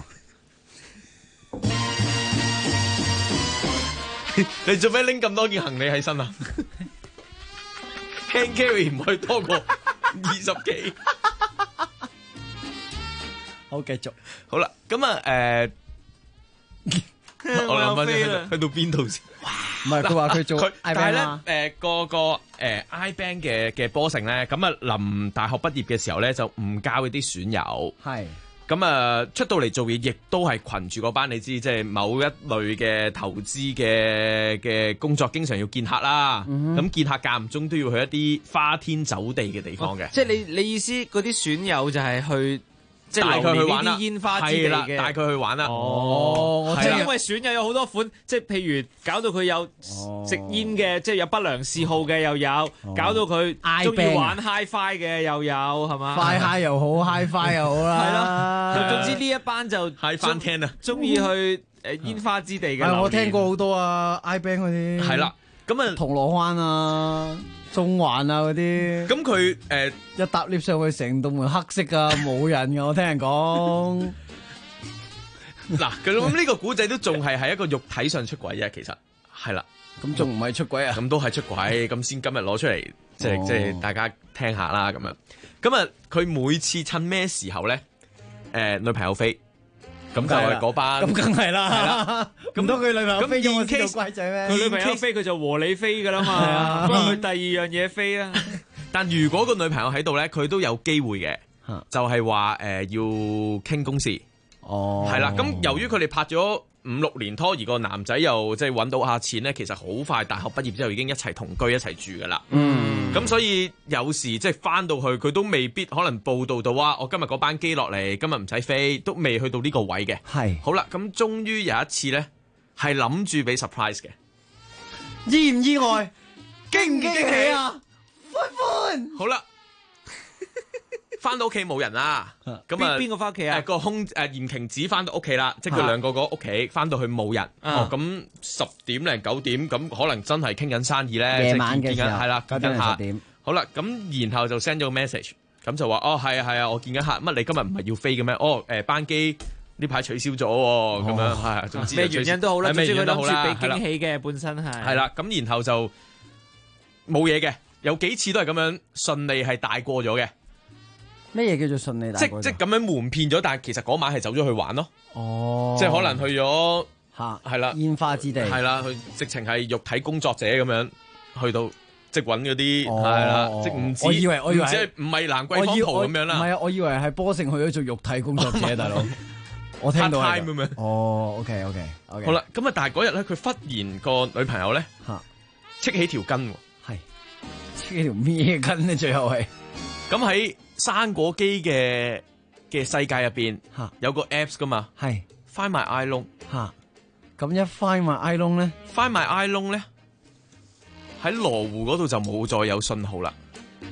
你做咩拎咁多件行李喺身啊？Hand carry 唔可以多過20幾。 好，繼續。 好啦，咁啊，我諗翻去到邊度先？ 唔係佢話佢做， 但係咧，個iBank 嘅波成咧，咁啊，臨大學畢業嘅時候咧，就唔交嗰啲損友。 係。 咁啊出到嚟做嘢，亦都係群住嗰班，你知即係某一類嘅投資嘅工作，經常要見客啦。咁見客間唔中都要去一啲花天酒地嘅地方嘅。 即係你意思嗰啲損友就係去。即係帶佢去玩啦， 煙花之地嘅， 帶佢去玩啦。 我聽因為選友有好多款，即係譬如搞到佢有食煙嘅，即係有不良嗜好嘅又有，搞到佢中意玩 Hi-Fi 嘅又有，係嘛？ 快 Hi 又好 ，Hi-Fi 又好啦。 係咯，總之呢一班就 Hi 翻聽啊， 中意去煙花之地嘅。 我聽過好多啊 ，I-Bang 嗰啲。 係啦，咁啊銅鑼灣啊。中環啊嗰啲， 咁佢一搭 lift 上去，成棟門黑色噶，冇人噶，我聽人講。 嗱，咁呢個古仔都仲係一個肉體上出軌啫，其實係啦。 咁仲唔係出軌啊？ 咁都係出軌，咁先今日攞出嚟，即係大家聽下啦，咁樣。咁啊，佢每次趁咩時候咧？女朋友飛。咁就係嗰班， 咁梗係啦。咁多佢女朋友飛咗，我知道乖仔咩？ 佢女朋友飛，佢就和你飛噶啦嘛。係啊，不過佢第二樣嘢飛啦。 但如果個女朋友喺度咧，佢都有機會嘅，就係話要傾公事。哦，係啦。咁由於佢哋拍咗5-6年拖，而個男仔又即係揾到下錢咧，其實好快大學畢業之後已經一齊同居一齊住噶啦。咁所以有時即係翻到去，佢都未必可能報道到我今日嗰班機落嚟，今日唔使飛，都未去到呢個位嘅。係好啦，咁終於有一次咧，係諗住俾 surprise 嘅， 意唔意外，驚唔驚喜啊？歡好啦。翻到屋企冇人啦，咁啊邊個翻屋企啊？ 個言情子翻到屋企啦，即係佢兩個嗰屋企翻到去冇人。咁10點零9點，咁可能真係傾緊生意咧。 夜晚嘅時候係啦，見緊 10點。 好啦，咁然後就 send 咗個 message，咁就話係啊，我見緊客，乜你今日唔係要飛嘅咩？班機呢排取消咗喎，咁樣係，總之咩原因都好啦， 咩原因都好啦， 俾驚喜嘅本身係。 係啦，咁然後就冇嘢嘅，有幾次都係咁樣順利係大過咗嘅。 咩嘢叫做順利大過？ 即咁樣瞞騙咗，但係其實嗰晚係走咗去玩咯。哦，即係可能去咗係啦煙花之地， 係啦，佢直情係肉體工作者咁樣去到即揾嗰啲係啦，即唔止。我以為即係唔係蘭桂坊蒲咁樣啦。 唔係啊，我以為係波成去咗做肉體工作者，大佬。我聽到係咁樣。哦 ，OK。 好啦，咁啊，但係嗰日咧，佢忽然個女朋友咧戚起條筋， 係戚起條咩筋咧？最後係咁喺生果機嘅世界入邊，有個 apps 噶嘛， 係 Find My iLone 咁一 Find My iLone 咧 ，Find My iLone 咧喺羅湖嗰度就冇再有信號啦。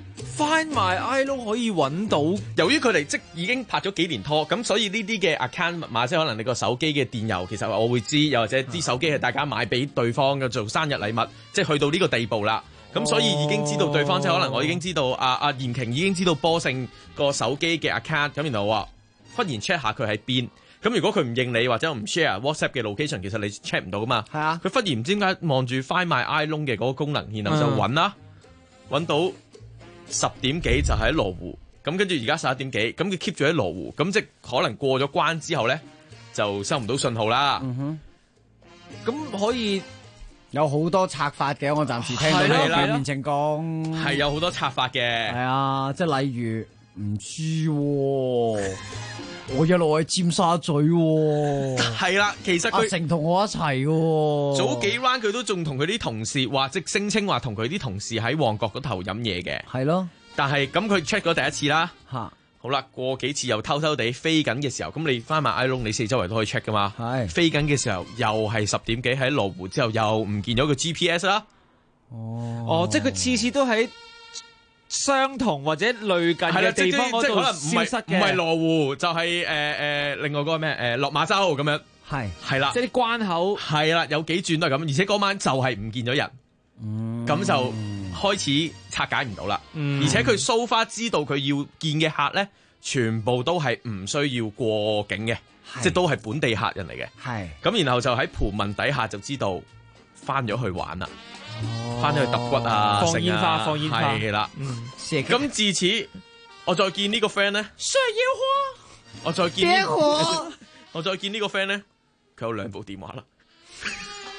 Find My iLone 可以揾到， 由於佢哋即已經拍咗幾年拖，咁所以呢啲嘅 account 密碼，即係可能你個手機嘅電郵，其實我會知，又或者啲手機係大家買俾對方嘅做生日禮物，即係去到呢個地步啦。咁所以已經知道對方，即係可能我已經知道阿言瓊已經知道波勝個手機嘅 account，咁然後話忽然 check 下佢喺邊，咁如果佢唔認你或者唔 share WhatsApp 嘅 location，其實你 check 唔到噶嘛。係啊，佢忽然唔知點解望住 Find My iLone 嘅嗰個功能，然後就揾啦，揾到10點幾就喺羅湖，咁跟住而家11點幾，咁佢 keep 住喺羅湖，咁即係可能過咗關之後咧就收唔到信號啦。 咁可以。 有好多策法嘅，我暫時聽到呢個表面情況係有好多策法嘅。 係啊，即係例如唔知我一路喺尖沙咀係啦，其實佢成同我一齊早幾 round 佢都仲同佢啲同事話，即聲稱話同佢啲同事喺旺角嗰頭飲嘢嘅。 係咯， 但係咁佢 check 咗第一次啦。好啦，過幾次又偷偷地飛緊嘅時候，咁你翻埋 iLone，你四周圍都可以 check 噶嘛。係飛緊嘅時候，又係10點幾喺羅湖之後，又唔見咗個 GPS 啦。 哦，即係佢次次都喺相同或者類近嘅地方嗰度消失嘅。唔係羅湖，就係另外嗰個咩落馬洲咁樣。係啦，即係啲關口。係啦，有幾轉都係咁，而且嗰晚就係唔見咗人。咁就開始拆解唔到啦，而且佢 so far 知道佢要見嘅客咧，全部都係唔需要過境嘅，即係都係本地客人嚟嘅。係咁，然後就喺盤問底下就知道翻咗去玩啦，翻咗去揼骨啊， 放煙花，放煙花係啦。咁自此我再見呢個 friend 咧， 射煙花， 我再見呢個 friend 咧，佢有2部電話啦。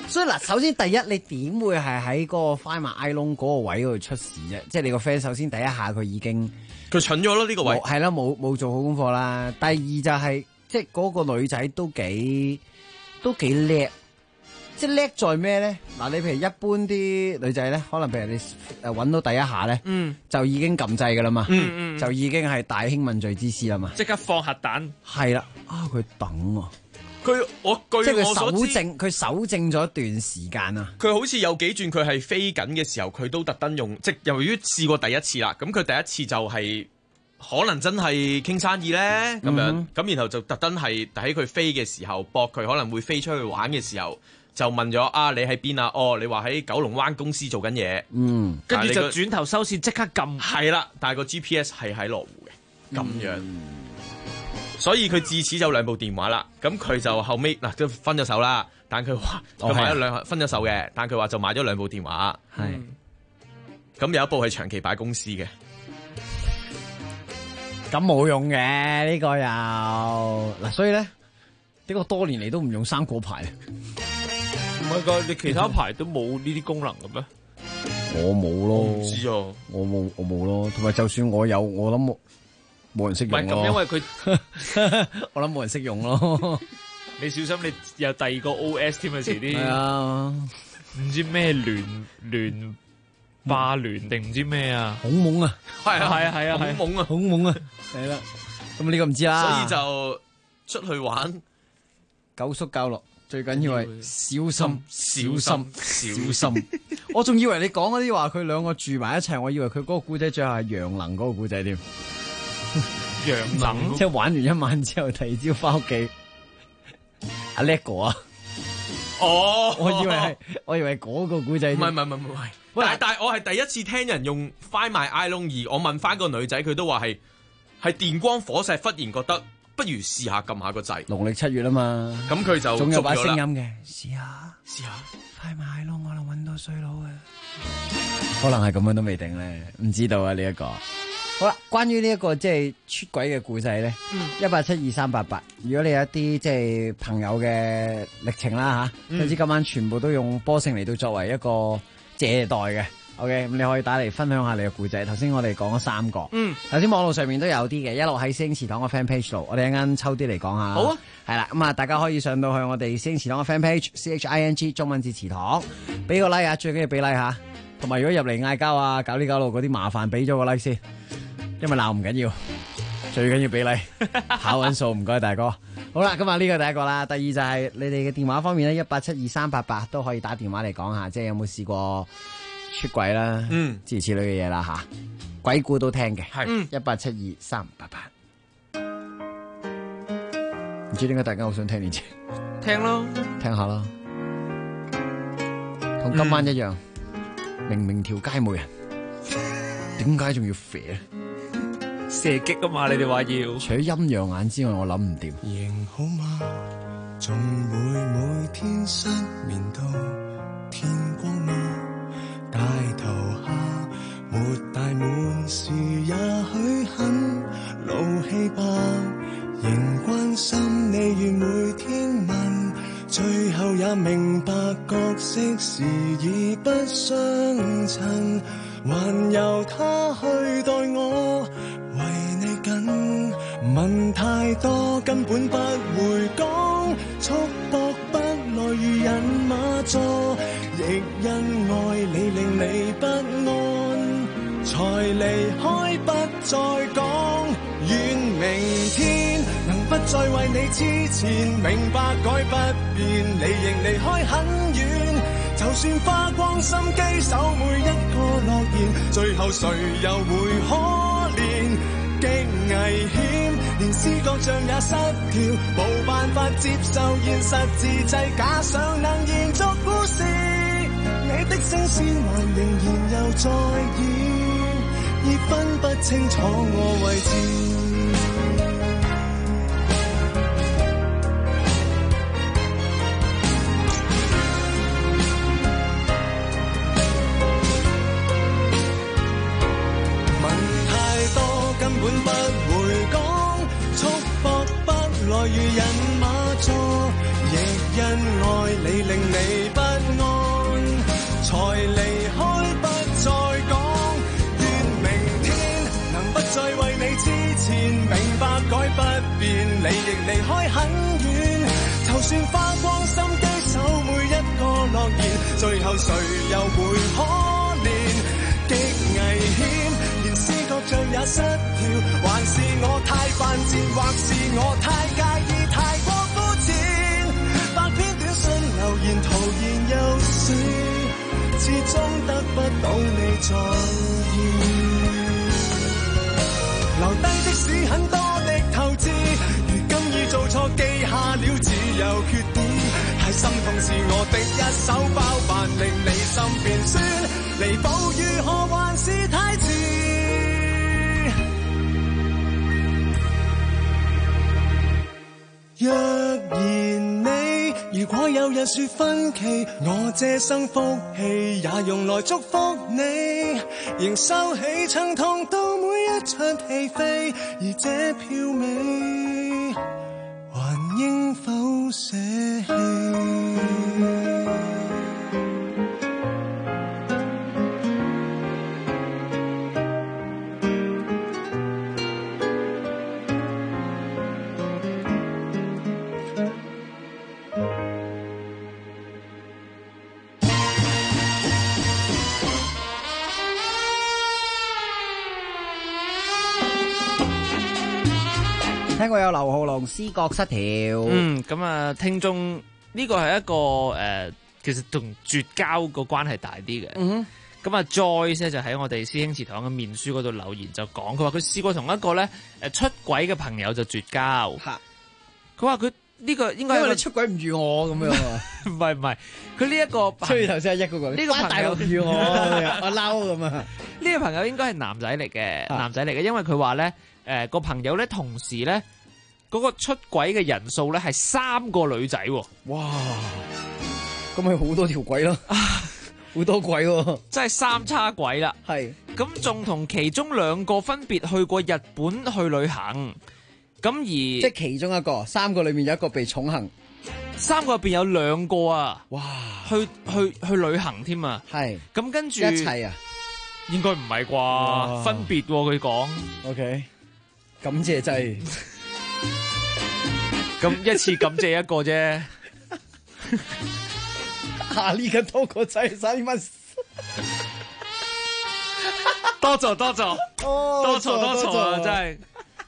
所以嗱，首先第一，你點會係喺嗰個 Find My iPhone 嗰個位嗰度出事啫？即係你個 friend 首先第一下佢已經佢蠢咗咯，呢個位係啦，冇做好功課啦。第二就係即係嗰個女仔都幾叻，即係叻在咩咧？嗱，你譬如一般啲女仔咧，可能譬如你揾到第一下咧，就已經撳掣噶啦嘛，就已經係大興問罪之師啦嘛， 即刻放核彈。 係啦，佢等喎。 即係佢搜證咗一段時間啊！ 佢好似有幾轉，佢係飛緊嘅時候，佢都特登用，即係由於試過第一次啦，咁佢第一次就係可能真係傾生意咧咁樣，咁然後就特登係喺佢飛嘅時候，搏佢可能會飛出去玩嘅時候，就問咗啊你喺邊啊？哦，你話喺九龍灣公司做緊嘢， 跟住就轉頭收線，即刻撳。 係啦，但係個 GPS 係喺羅湖嘅，咁樣。所以佢自此就兩部電話啦，咁佢就後尾嗱都分咗手啦，但佢話佢買咗分咗手嘅，但佢話就買咗兩部電話，咁有一部係長期擺公司嘅， 咁冇用嘅呢個又嗱，所以咧呢個多年嚟都唔用生果牌， 唔係噶，你其他牌都冇呢啲功能嘅咩？ 我冇咯， 唔知啊， 我冇咯，同埋就算我有，我諗冇人識用咯。 唔係咁，因為佢我諗冇人識用咯。 你小心，你有第二個 OS 添啊！遲啲係啊， 唔知咩聯霸聯定唔知咩啊？ 好懵啊！ 係啊， 好懵啊， 好懵啊！係啦，咁呢個唔知啦。 所以就出去玩， 九叔教落，最緊要係小心。我仲以為你講嗰啲話，佢兩個住埋一齊，我以為佢嗰個故仔最後係楊能嗰個故仔添。 楊能即係玩完一晚之後，第二朝翻屋企，阿叻哥啊！ 哦， 我以為嗰個故仔。 唔係。但係我係第一次聽人用 Find My iPhone 而我問翻個女仔，佢都話係電光火石，忽然覺得不如試下撳下個掣。 農曆7月啊嘛， 咁佢就仲有把聲音嘅，試下 Find My iPhone，我能搵到衰佬嘅。 可能係咁樣都未定咧，唔知道啊呢一個。好啦，關於呢一個即係出軌嘅故仔咧，1872388，如果你有一啲即係朋友嘅歷程啦吓，總之今晚全部都用波性嚟到作為一個借代嘅 ，OK， 咁你可以打嚟分享下你嘅故仔。頭先我哋講咗3個，頭先網絡上面都有啲嘅，一路喺師兄祠堂嘅 fan page 度，我哋一陣抽啲嚟講下。 好啊， 係啦，咁啊，大家可以上到去我哋師兄祠堂嘅 fan page CHING 中文字祠堂，俾個 like 啊，最緊要俾 like 吓，同埋如果入嚟嗌交啊、搞呢搞路嗰啲麻煩，俾咗個 like 先。因為鬧唔緊要，最緊要俾你考穩數，唔該大哥。好啦，咁啊呢個第一個啦，第二就係你哋嘅電話方面咧，1872388都可以打電話嚟講下，即係有冇試過出軌啦，諸如此類嘅嘢啦吓，鬼故都聽嘅，係1872388。唔知點解大家好想聽呢隻， 聽咯， 聽下啦，同今晚一樣，明明條街冇人，點解仲要肥咧？ 射擊啊嘛，你哋話要。 除咗陰陽眼之外，我諗唔掂。 仍好嗎？仲會每天失眠到天光嗎？大頭蝦沒大滿時，也許很勞氣吧。仍關心你，如每天問，最後也明白角色時已不相襯，還由他去待我。為你緊問太多，根本不會講，束縛不來如人馬座，亦因愛你令你不安，才離開不再講。願明天能不再為你之前明白改不變，你仍離開很遠，就算花光心機守每一個諾言，最後誰又會可憐？極危險，連思覺像也失調，冇辦法接受現實自製，假想能延續故事，你的聲線還仍然又再現，已分不清楚我位置。根本不會講，束縛不來如人馬座，亦因愛你令你不開很遠，就算花光心機守每一個諾言，最後誰又會可憐？極危險，連思覺像也失調，還是我太犯賤，或是我太介意，太過膚淺。百篇短信留言徒然又是，始終得不到你在意。留低的是很多的透支，如今已做錯記下了只有缺點，太心痛是我的一手包辦，令你心變酸，彌補如何還是太遲。若然你如果有日說分歧，我這生福氣也用來祝福你，仍收起曾痛到每一場戲飛，而這票尾還應否捨棄？ 聽過有劉浩龍思覺失調。 咁啊，聽眾呢個係一個其實同絕交個關係大啲嘅。咁啊 Joyce 咧就喺我哋師兄祠堂嘅面書嗰度留言就講，佢話佢試過同一個咧出軌嘅朋友就絕交。佢話佢呢個應該因為你出軌唔預我咁樣啊？ 唔係，佢呢一個所以頭先係一個呢個朋友唔預我，我嬲咁啊！ 呢個朋友應該係男仔嚟嘅，因為佢話咧個朋友咧同時咧嗰個出軌嘅人數咧係3個女仔喎。 哇！咁咪好多條軌咯，好多軌喎， 真係3叉軌啦。 係咁仲同其中2個分別去過日本去旅行。咁而即係其中一個3個裏面有一個被重行 ，3個入邊有2個啊！ 哇， 去旅行添啊！ 係咁跟住一齊啊？ 應該唔係啩？分別佢講。 OK， 感謝祭。 咁一次感謝一個啫。 下呢個多個仔使乜？ 多錯啊！真係。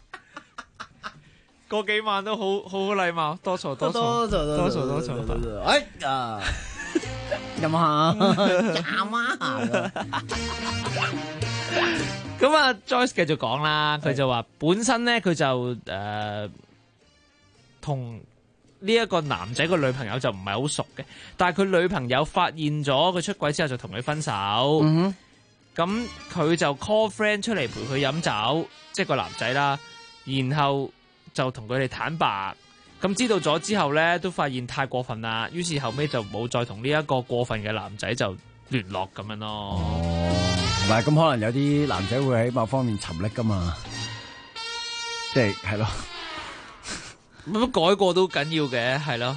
個幾萬都好禮貌，多錯。 哎呀，飲下， 咁啊 ，Joyce 繼續講啦，佢就話本身咧佢就同呢一個男仔個女朋友就唔係好熟嘅，但係佢女朋友發現咗佢出軌之後就同佢分手。咁佢就 call friend 出嚟陪佢飲酒，即係個男仔啦，然後就同佢哋坦白，咁知道咗之後咧，都發現太過分啦，於是後尾就冇再同呢一個過分嘅男仔就聯絡咁樣咯。 唔係，咁可能有啲男仔會喺某方面沉溺噶嘛，即係咯， 乜改過都緊要嘅，係咯，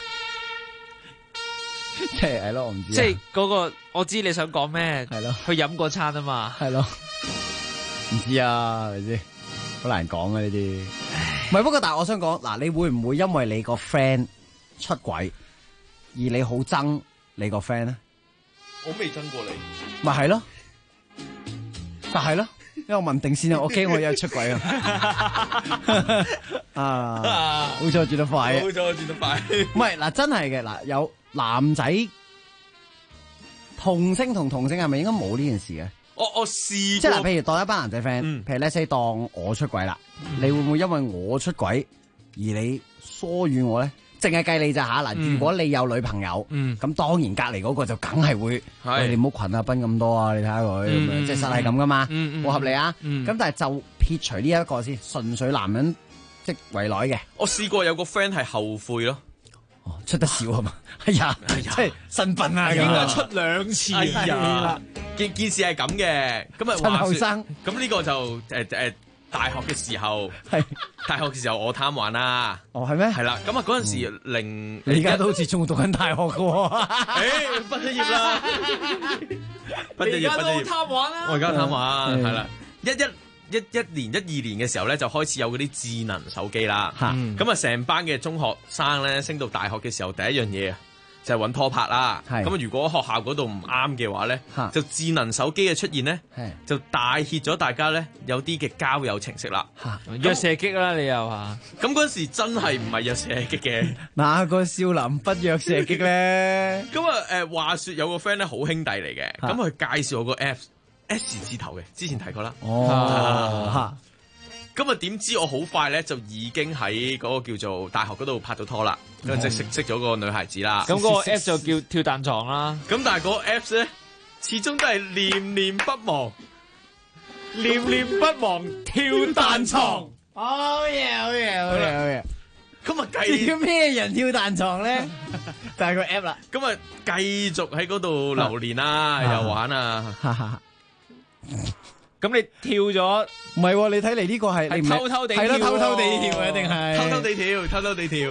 即係咯，我唔知， 即係嗰個我知你想講咩， 係咯， 去飲嗰餐啊嘛， 係咯，唔知啊，係咪先？好難講啊呢啲，唔係，不過但係我想講嗱，你會唔會因為你個 friend 出軌而你好憎你個 friend 咧？ 我未憎過你， 咪係咯，但係咯，因為我問定先啊，我驚我有出軌啊，好彩轉得快， 好彩轉得快， 唔係嗱，真係嘅嗱，有男仔同性同同性係咪應該冇呢件事嘅？ 我試過， 即係嗱，譬如當一班男仔 friend，譬如 let's say 當我出軌啦，你會唔會因為我出軌而你疏遠我咧？淨係計你咋吓嗱？如果你有女朋友，咁當然隔離嗰個就梗係會，你唔好群阿斌咁多啊！你睇下佢咁樣，即係實係咁噶嘛，好合理啊！咁但係就撇除呢一個先，純粹男人即為女嘅。 我試過有個 friend 係後悔咯。 出得少啊嘛，哎呀，即係身份啊， 應該出2次啊！件事係咁嘅，咁啊趁後生， 咁呢個就大學嘅時候，大學嘅時候我貪玩啦。 哦，係咩？ 係啦，咁啊嗰陣時你而家都好似仲讀緊大學㗎喎。 畢咗業啦，畢咗業， 貪玩啦。 我而家貪玩，係啦， 年、12年嘅時候咧，就開始有嗰啲智能手機啦。咁啊，成班嘅中學生咧升到大學嘅時候，第一樣嘢就係揾拖拍啦。咁啊，如果學校嗰度唔啱嘅話咧，就智能手機嘅出現咧，就大 hit 咗大家咧有啲嘅交友程式啦。 約射擊啦，你又話？咁嗰陣時真係唔係約射擊嘅， 哪個少林不約射擊咧？ 咁啊話說有個 friend 咧好兄弟嚟嘅，咁佢介紹我個 S 字頭嘅，之前提過啦。咁啊點知我好快咧就已經喺嗰個叫做大學嗰度拍到拖啦，咁就識咗個女孩子啦。 咁嗰個 app 就叫跳彈床啦。 咁但係嗰個 app 咧，始終都係念念不忘，念念不忘跳彈床。 好嘢，好嘢，好嘢，好嘢。 咁啊繼叫咩人跳彈床咧？就係個 app 啦。 咁啊繼續喺嗰度流連啊，又玩啊。 咁你跳咗？ 唔係，你睇嚟呢個係你偷偷地跳， 係咯，偷偷地跳啊，一定係偷偷地跳，偷偷地跳，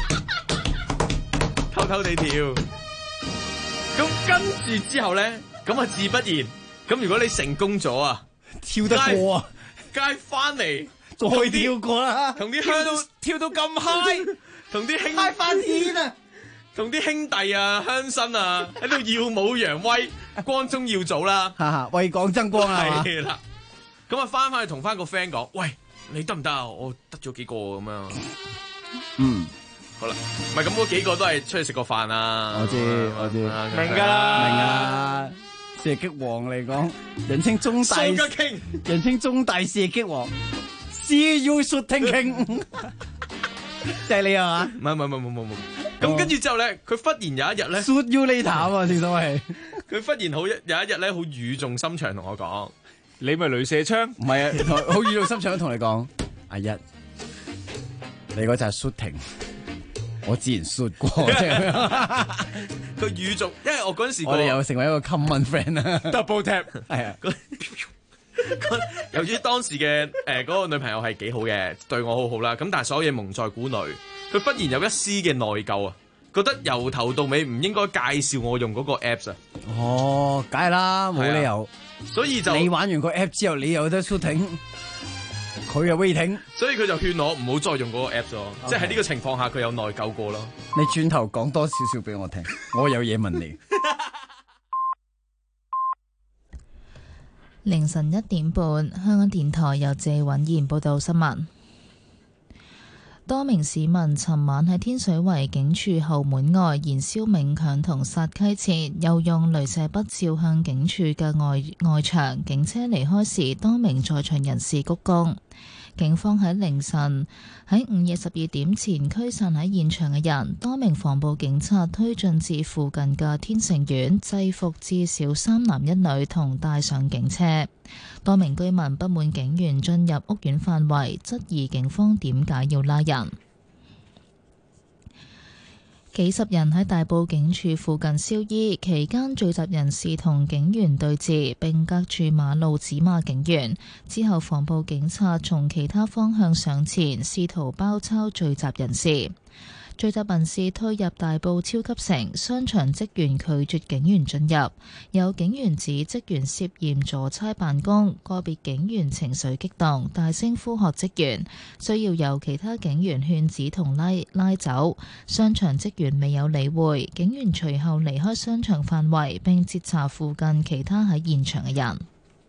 偷偷地跳。咁跟住之後咧，咁啊自不然，咁如果你成功咗啊， 跳得過啊， 梗係翻嚟再跳過啦， 同啲跳到咁 high， 同啲兄嗨翻天啊！ 同啲兄弟啊、鄉紳啊喺度耀武揚威，光宗耀祖啦， 為港爭光啊！ 係啦，咁啊翻去同翻個 friend 講，喂，你得唔得啊？我得咗幾個咁樣。好啦，唔係咁嗰幾個都係出去食個飯啊。 我知， 明㗎啦， 明啊！射擊王嚟講，人稱中大，人稱中大射擊王 ，CU Shooting King， 就係你啊嘛？ 唔。咁跟住之後咧，佢忽然有一日咧 ，shoot you later 啊！正所謂， 佢忽然有一日咧，好語重心長同我講： 你咪雷射槍？ 唔係啊，好語重心長同你講，阿一，你嗰就係 shooting， 我之前 shoot 過。 佢語重，因為我嗰陣時我哋又成為一個 common friend 啦 ，double tap， 係啊。由於當時嘅嗰個女朋友係幾好嘅，對我好好啦，咁但係所有嘢蒙在鼓裏。佢忽然有一絲嘅內疚啊，覺得由頭到尾唔應該介紹我用嗰個 apps 啊。 哦，梗係啦，冇理由。 所以就你玩完個 app 之後，你又得 shooting， 佢又 waiting， 所以佢就勸我唔好再用嗰個 apps 咯。即係喺呢個情況下，佢有內疚過咯。 你轉頭講多少少俾我聽，我有嘢問你。 凌晨1點半，香港電台由謝允賢報道新聞。多名市民尋晚喺天水圍警署後門外燃燒冥鏹同撒溪錢，又用鐳射筆照向警署嘅外牆。警車離開時，多名在場人士鞠躬。警方喺凌晨喺午夜12點前驅散喺現場嘅人，多名防暴警察推進至附近嘅天盛苑，制服至少3男1女同帶上警車。多名居民不滿警員進入屋苑範圍，質疑警方點解要拉人。幾十人喺大埔警署附近燒衣，期間聚集人士同警員對峙，並隔住馬路指罵警員。之後防暴警察從其他方向上前，試圖包抄聚集人士。聚集人士推入大埔超級城，商場職員拒絕警員進入，有警員指職員涉嫌阻差辦公，個別警員情緒激動，大聲呼喝職員，需要由其他警員勸止同拉走。商場職員未有理會，警員隨後離開商場範圍，並截查附近其他喺現場嘅人。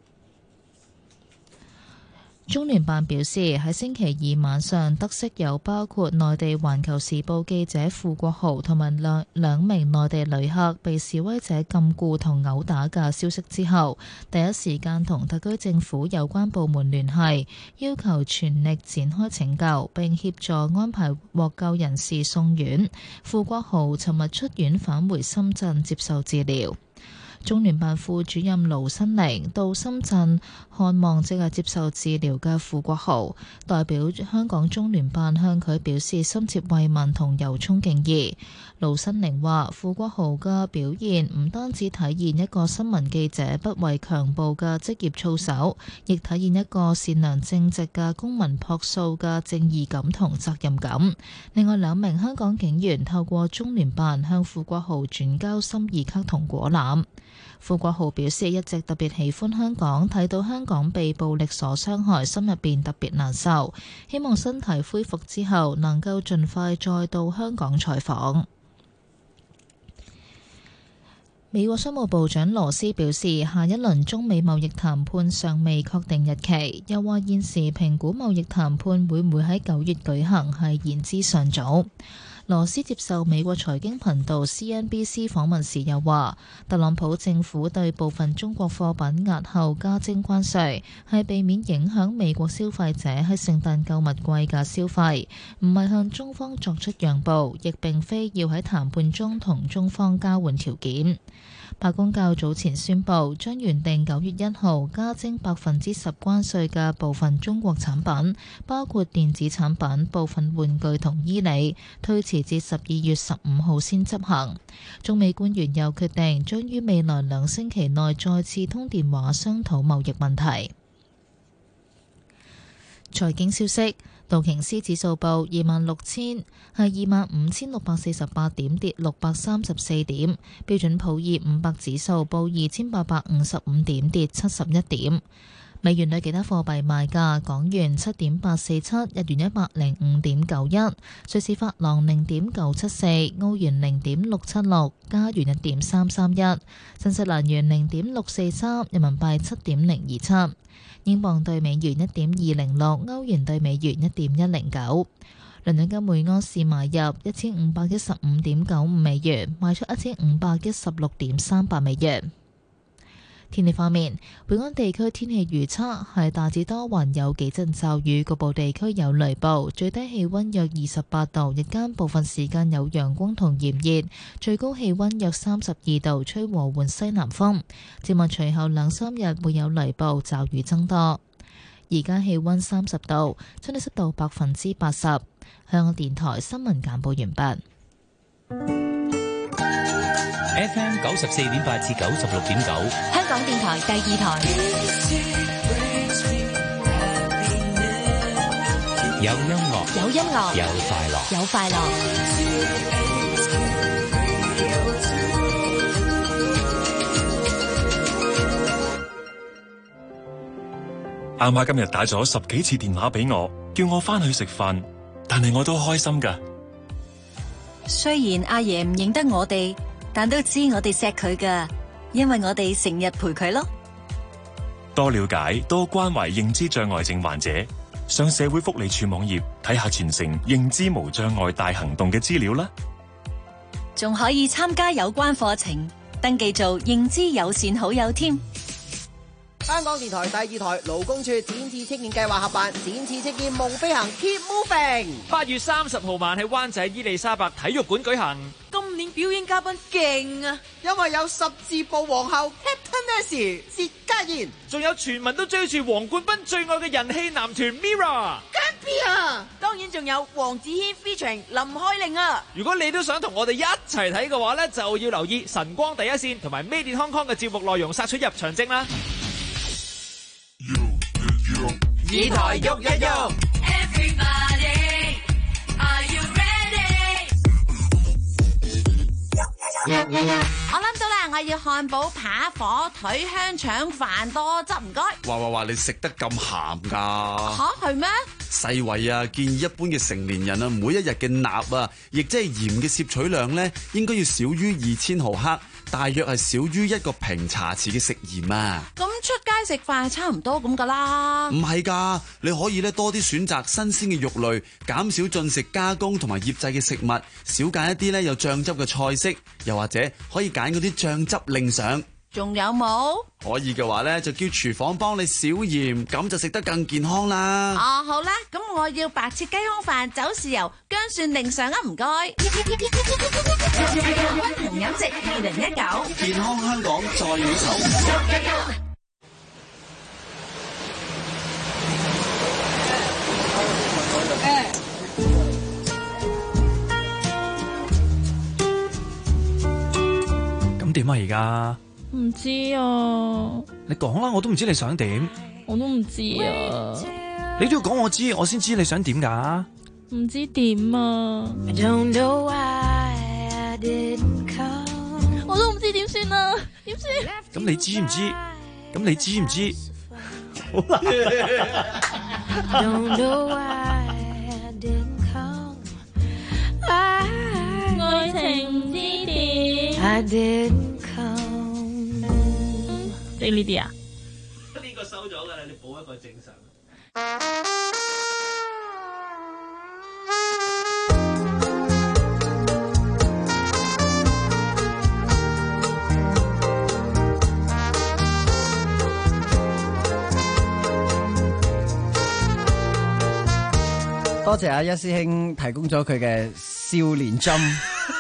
中聯辦表示，喺星期二晚上得悉有包括內地《環球時報》記者傅國豪同埋兩名內地旅客被示威者禁錮同毆打嘅消息之後，第一時間同特區政府有關部門聯繫，要求全力展開拯救，並協助安排獲救人士送院。傅國豪尋日出院返回深圳接受治療。中聯辦副主任盧新寧到深圳看望正係接受治療嘅傅國豪，代表香港中聯辦向佢表示深切慰問同由衷敬意。盧新寧話：傅國豪嘅表現唔單止體現一個新聞記者不畏強暴嘅職業操守，亦體現一個善良正直嘅公民樸素嘅正義感同責任感。另外2名香港警員透過中聯辦向傅國豪轉交心意卡同果籃。 傅國豪表示，一直特別喜歡香港，睇到香港被暴力所傷害，心入邊特別難受，希望身體恢復之後能夠盡快再到香港採訪。美國商務部長羅斯表示，下一輪中美貿易談判尚未確定日期，又話現時評估貿易談判會唔會喺9月舉行係言之尚早。羅斯接受美國財經頻道 CNBC 訪問時又話，特朗普政府對部分中國貨品押後加徵關稅，係避免影響美國消費者喺聖誕購物季嘅消費，唔係向中方作出讓步，亦並非要喺談判中同中方交換條件。白宮較早前宣布，將原定9月1號加徵10%關稅嘅部分中國產品，包括電子產品、部分玩具同衣履，推遲至12月15號先執行。中美官員又決定將於未來2星期內再次通電話商討貿易問題。財經消息。道瓊斯指數報25,648點，跌634點。標準普爾500指數報2855點，跌71點。美元對其他貨幣賣價：港元7.847，日元105.91，瑞士法郎0.974，澳元0.676，加元1.331，新西蘭元0.643，人民幣7.027。英鎊對美元1.206，歐元對美元1.109。倫敦金每安士買入1515.95美元，賣出1516.38美元。天氣方面，本港地區天氣預測係大致多雲，有幾陣驟雨，局部地區有雷暴，最低氣溫約28度，日間部分時間有陽光同炎熱，最高氣溫約32度，吹和緩西南風。展望隨後2-3日會有雷暴，驟雨增多。而家氣溫30度，相對濕度80%。香港電台新聞簡報完畢。 FM 94.8至96.9， 香港電台第2台。 有音樂， 有音樂， 有快樂， 有快樂。 阿媽今日打咗10幾次電話俾我，叫我翻去食飯，但係我都開心㗎。 雖然阿爺唔認得我哋，但都知我哋錫佢㗎，因為我哋成日陪佢咯。 多了解、多關懷認知障礙症患者，上社會福利署網頁睇下全城認知無障礙大行動嘅資料啦。 仲可以參加有關課程，登記做認知友善好友添。 香港電台第2台勞工處展翅青年計劃合辦展翅青年夢飛行 Keep Moving， 8月30號晚喺灣仔伊利沙伯體育館舉行。 今年表演嘉賓勁啊， 因為有十字步皇后 Captain S 薛家燕， 仲有全民都追住黃冠斌最愛嘅人氣男團 Mirror， 當然仲有黃子軒 featuring 林開玲啊。 如果你都想同我哋一齊睇嘅話呢，就要留意晨光第一線同埋 Made in Hong Kong嘅節目內容，殺出入場證啦。 以台喐一喐 ，Everybody are you ready？ 我諗到啦，我要漢堡扒火腿香腸飯多汁，唔該。 哇！你食得咁鹹㗎？ 吓，係咩？ 世衛啊，建議一般嘅成年人啊，每一日嘅鈉啊，亦即係鹽嘅攝取量咧，應該要少於2000毫克，大約係少於1個平茶匙嘅食鹽啊。 咁出街食飯係差唔多咁噶啦。 唔係㗎，你可以咧多啲選擇新鮮嘅肉類，減少進食加工同埋醃製嘅食物，少揀一啲咧有醬汁嘅菜式，又或者可以揀嗰啲醬汁令上。 仲有冇？ 可以嘅話咧，就叫廚房幫你少鹽，咁就食得更健康啦。 哦，好啦，咁我要白切雞胸飯、走豉油、薑蒜令上啊，唔該。溫同飲食2019， 健康香港在你手。 咁點啊？而家？ 唔知啊， 你講啦，我都唔知你想點。 我都唔知啊， 你都要講我知，我先知你想點噶。 唔知點啊，我都唔知點算算啊？點算？ 咁你知唔知？咁你知唔知？ 好難。Don't know why I didn't come. 愛情之點 I didn't come. 即呢啲啊？ 呢個收咗㗎啦，你補一個正常。 多謝阿一師兄提供咗佢嘅少年針，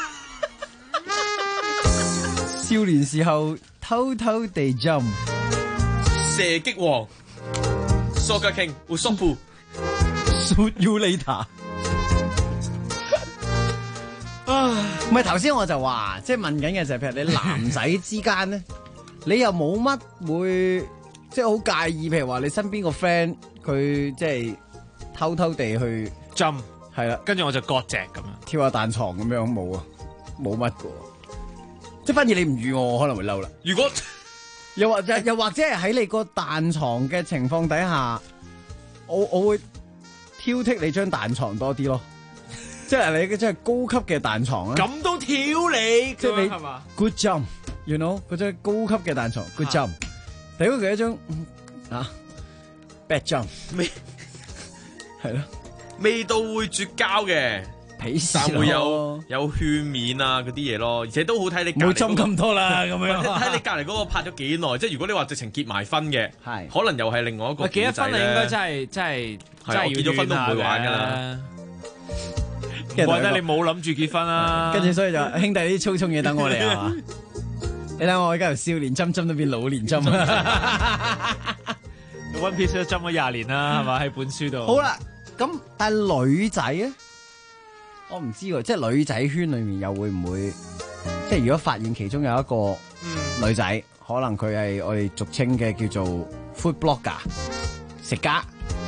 少年時候偷偷地針， 射擊王，Soga King，會縮褲 ，shoot you later。唔係頭先我就話，即係問緊嘅就係譬如你男仔之間咧，你又冇乜會即係好介意，譬如話你身邊個 friend 佢即係。偷偷地去針， 係啦， 跟住我就割席咁樣， 跳下彈床咁樣，冇啊，冇乜噶，即係反而你唔預我可能會嬲啦。 如果又或者係喺你個彈床嘅情況底下，我會挑剔你張彈床多啲咯，即係你嘅即係高級嘅彈床啊， 咁都挑你， 即係你係嘛 ？Good job，you know 嗰張高級嘅彈床 ，good job。第嗰佢一張bad job。係咯， 味道會絕交嘅，但會有勸勉啊嗰啲嘢咯，而且都好睇你冇針咁多啦，咁樣睇你隔離嗰個拍咗幾耐，即係如果你話直情結埋婚嘅，係可能又係另外一個結咗婚你應該真係要結咗婚都唔會玩㗎啦。 我覺得你冇諗住結婚啦， 跟住所以就兄弟啲粗重嘢等我嚟啊嘛，你睇我而家由少年針到變老年針 ，One Piece 都針咗20年啦，係嘛喺本書度。 好啦。咁但係女仔咧，我唔知喎，即係女仔圈裏面又會唔會，即係如果發現其中有一個女仔，可能佢係我哋俗稱嘅叫做 food blogger 食家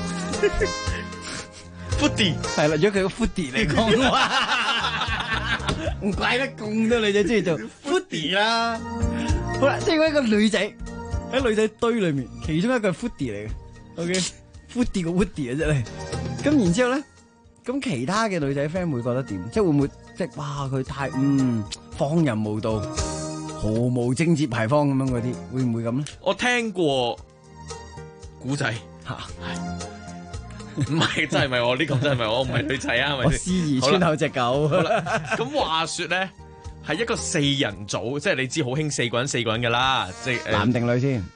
，foodie 係啦，如果佢個 foodie 嚟講嘅話，唔怪得咁多女仔中意做 foodie 啦。好啦，即係如果一個女仔喺女仔堆裏面，其中一個係 foodie 嚟嘅 ，OK，foodie 個 woody 啊真係。咁然之後咧，咁其他嘅女仔 friend 會覺得點？即係會唔會即係哇佢太荒淫無道，毫無貞節牌坊咁樣嗰啲，會唔會咁咧？ 我聽過古仔嚇，唔係真係唔係我呢個真係唔係我，唔係女仔啊，係咪先？ 我思兒村口隻狗。 咁話説咧，係一個4人組，即係你知好興4個人4個人㗎啦，即係男定女先？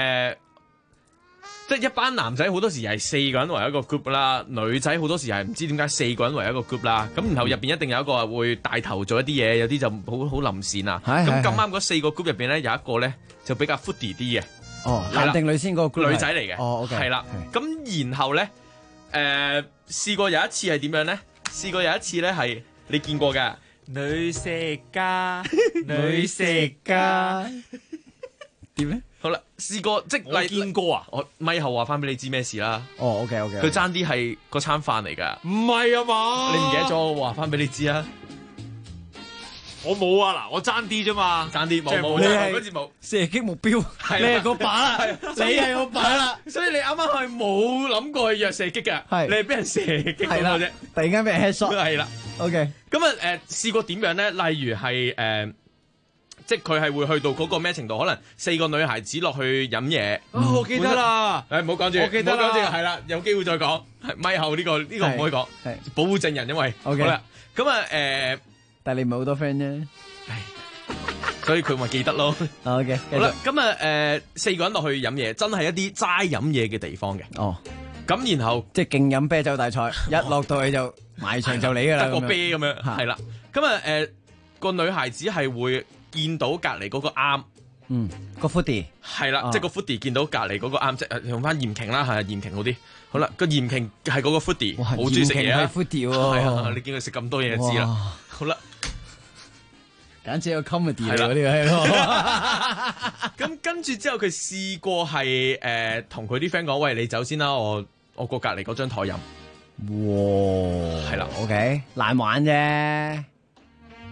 即係一班男仔好多時係4個人為一個 group 啦，女仔好多時係唔知點解4個人為一個 group 啦。咁然後入邊一定有一個會帶頭做一啲嘢，有啲就好臨線啊。咁咁啱嗰4個 group 入邊咧有一個咧就比較 foodie 啲嘅。 哦，男定女先嗰個 group？ 女仔嚟嘅。 哦 ，OK。 係啦。咁然後咧試過有一次係點樣咧？試過有一次咧係你見過嘅女食家， 女食家點咧？ 好啦，試過即係見過啊！ 我咪後話翻俾你知咩事啦。 哦 ，OK， 佢爭啲係嗰餐飯嚟㗎。 唔係啊嘛？ 你唔記得咗？我話翻俾你知啊。 我冇啊嗱，我爭啲啫嘛， 爭啲冇， 你係嗰節目射擊目標，你係個靶啦，你係個靶啦。 所以你啱啱係冇諗過去約射擊嘅，你係俾人射擊咁嘅啫。 突然間俾人 headshot， 係啦。 OK， 咁啊試過點樣咧？例如係即係佢係會去到嗰個咩程度？可能4個女孩子落去飲嘢。 我記得啦。 唔好講住， 我記得啦。 唔好講住，係啦，有機會再講。咪後呢個唔可以講，保護證人，因為 OK 好啦。咁啊但係你唔係好多 friend 啫， 所以佢咪記得咯。 OK， 好啦，咁啊4個人落去飲嘢，真係一啲齋飲嘢嘅地方嘅。 哦， 咁然後即係勁飲啤酒大賽，一落到去就埋場就嚟㗎啦， 得個啤咁樣，係啦。咁啊個女孩子係會見到隔離嗰個啱， 個 foodie 係啦，即係個 foodie 見到隔離嗰個啱，即係用翻嚴瓊啦，係嚴瓊嗰啲。好啦，個嚴瓊係嗰個 foodie，好中意食嘢啊。 foodie 喎， 係啊，你見佢食咁多嘢就知啦。好啦， 簡直係個 comedy 嚟喎，呢個係咯。 咁跟住之後，佢試過係同佢啲 friend 講：喂，你走先啦，我過隔離嗰張台飲。 哇， 係啦 ，OK，難玩啫。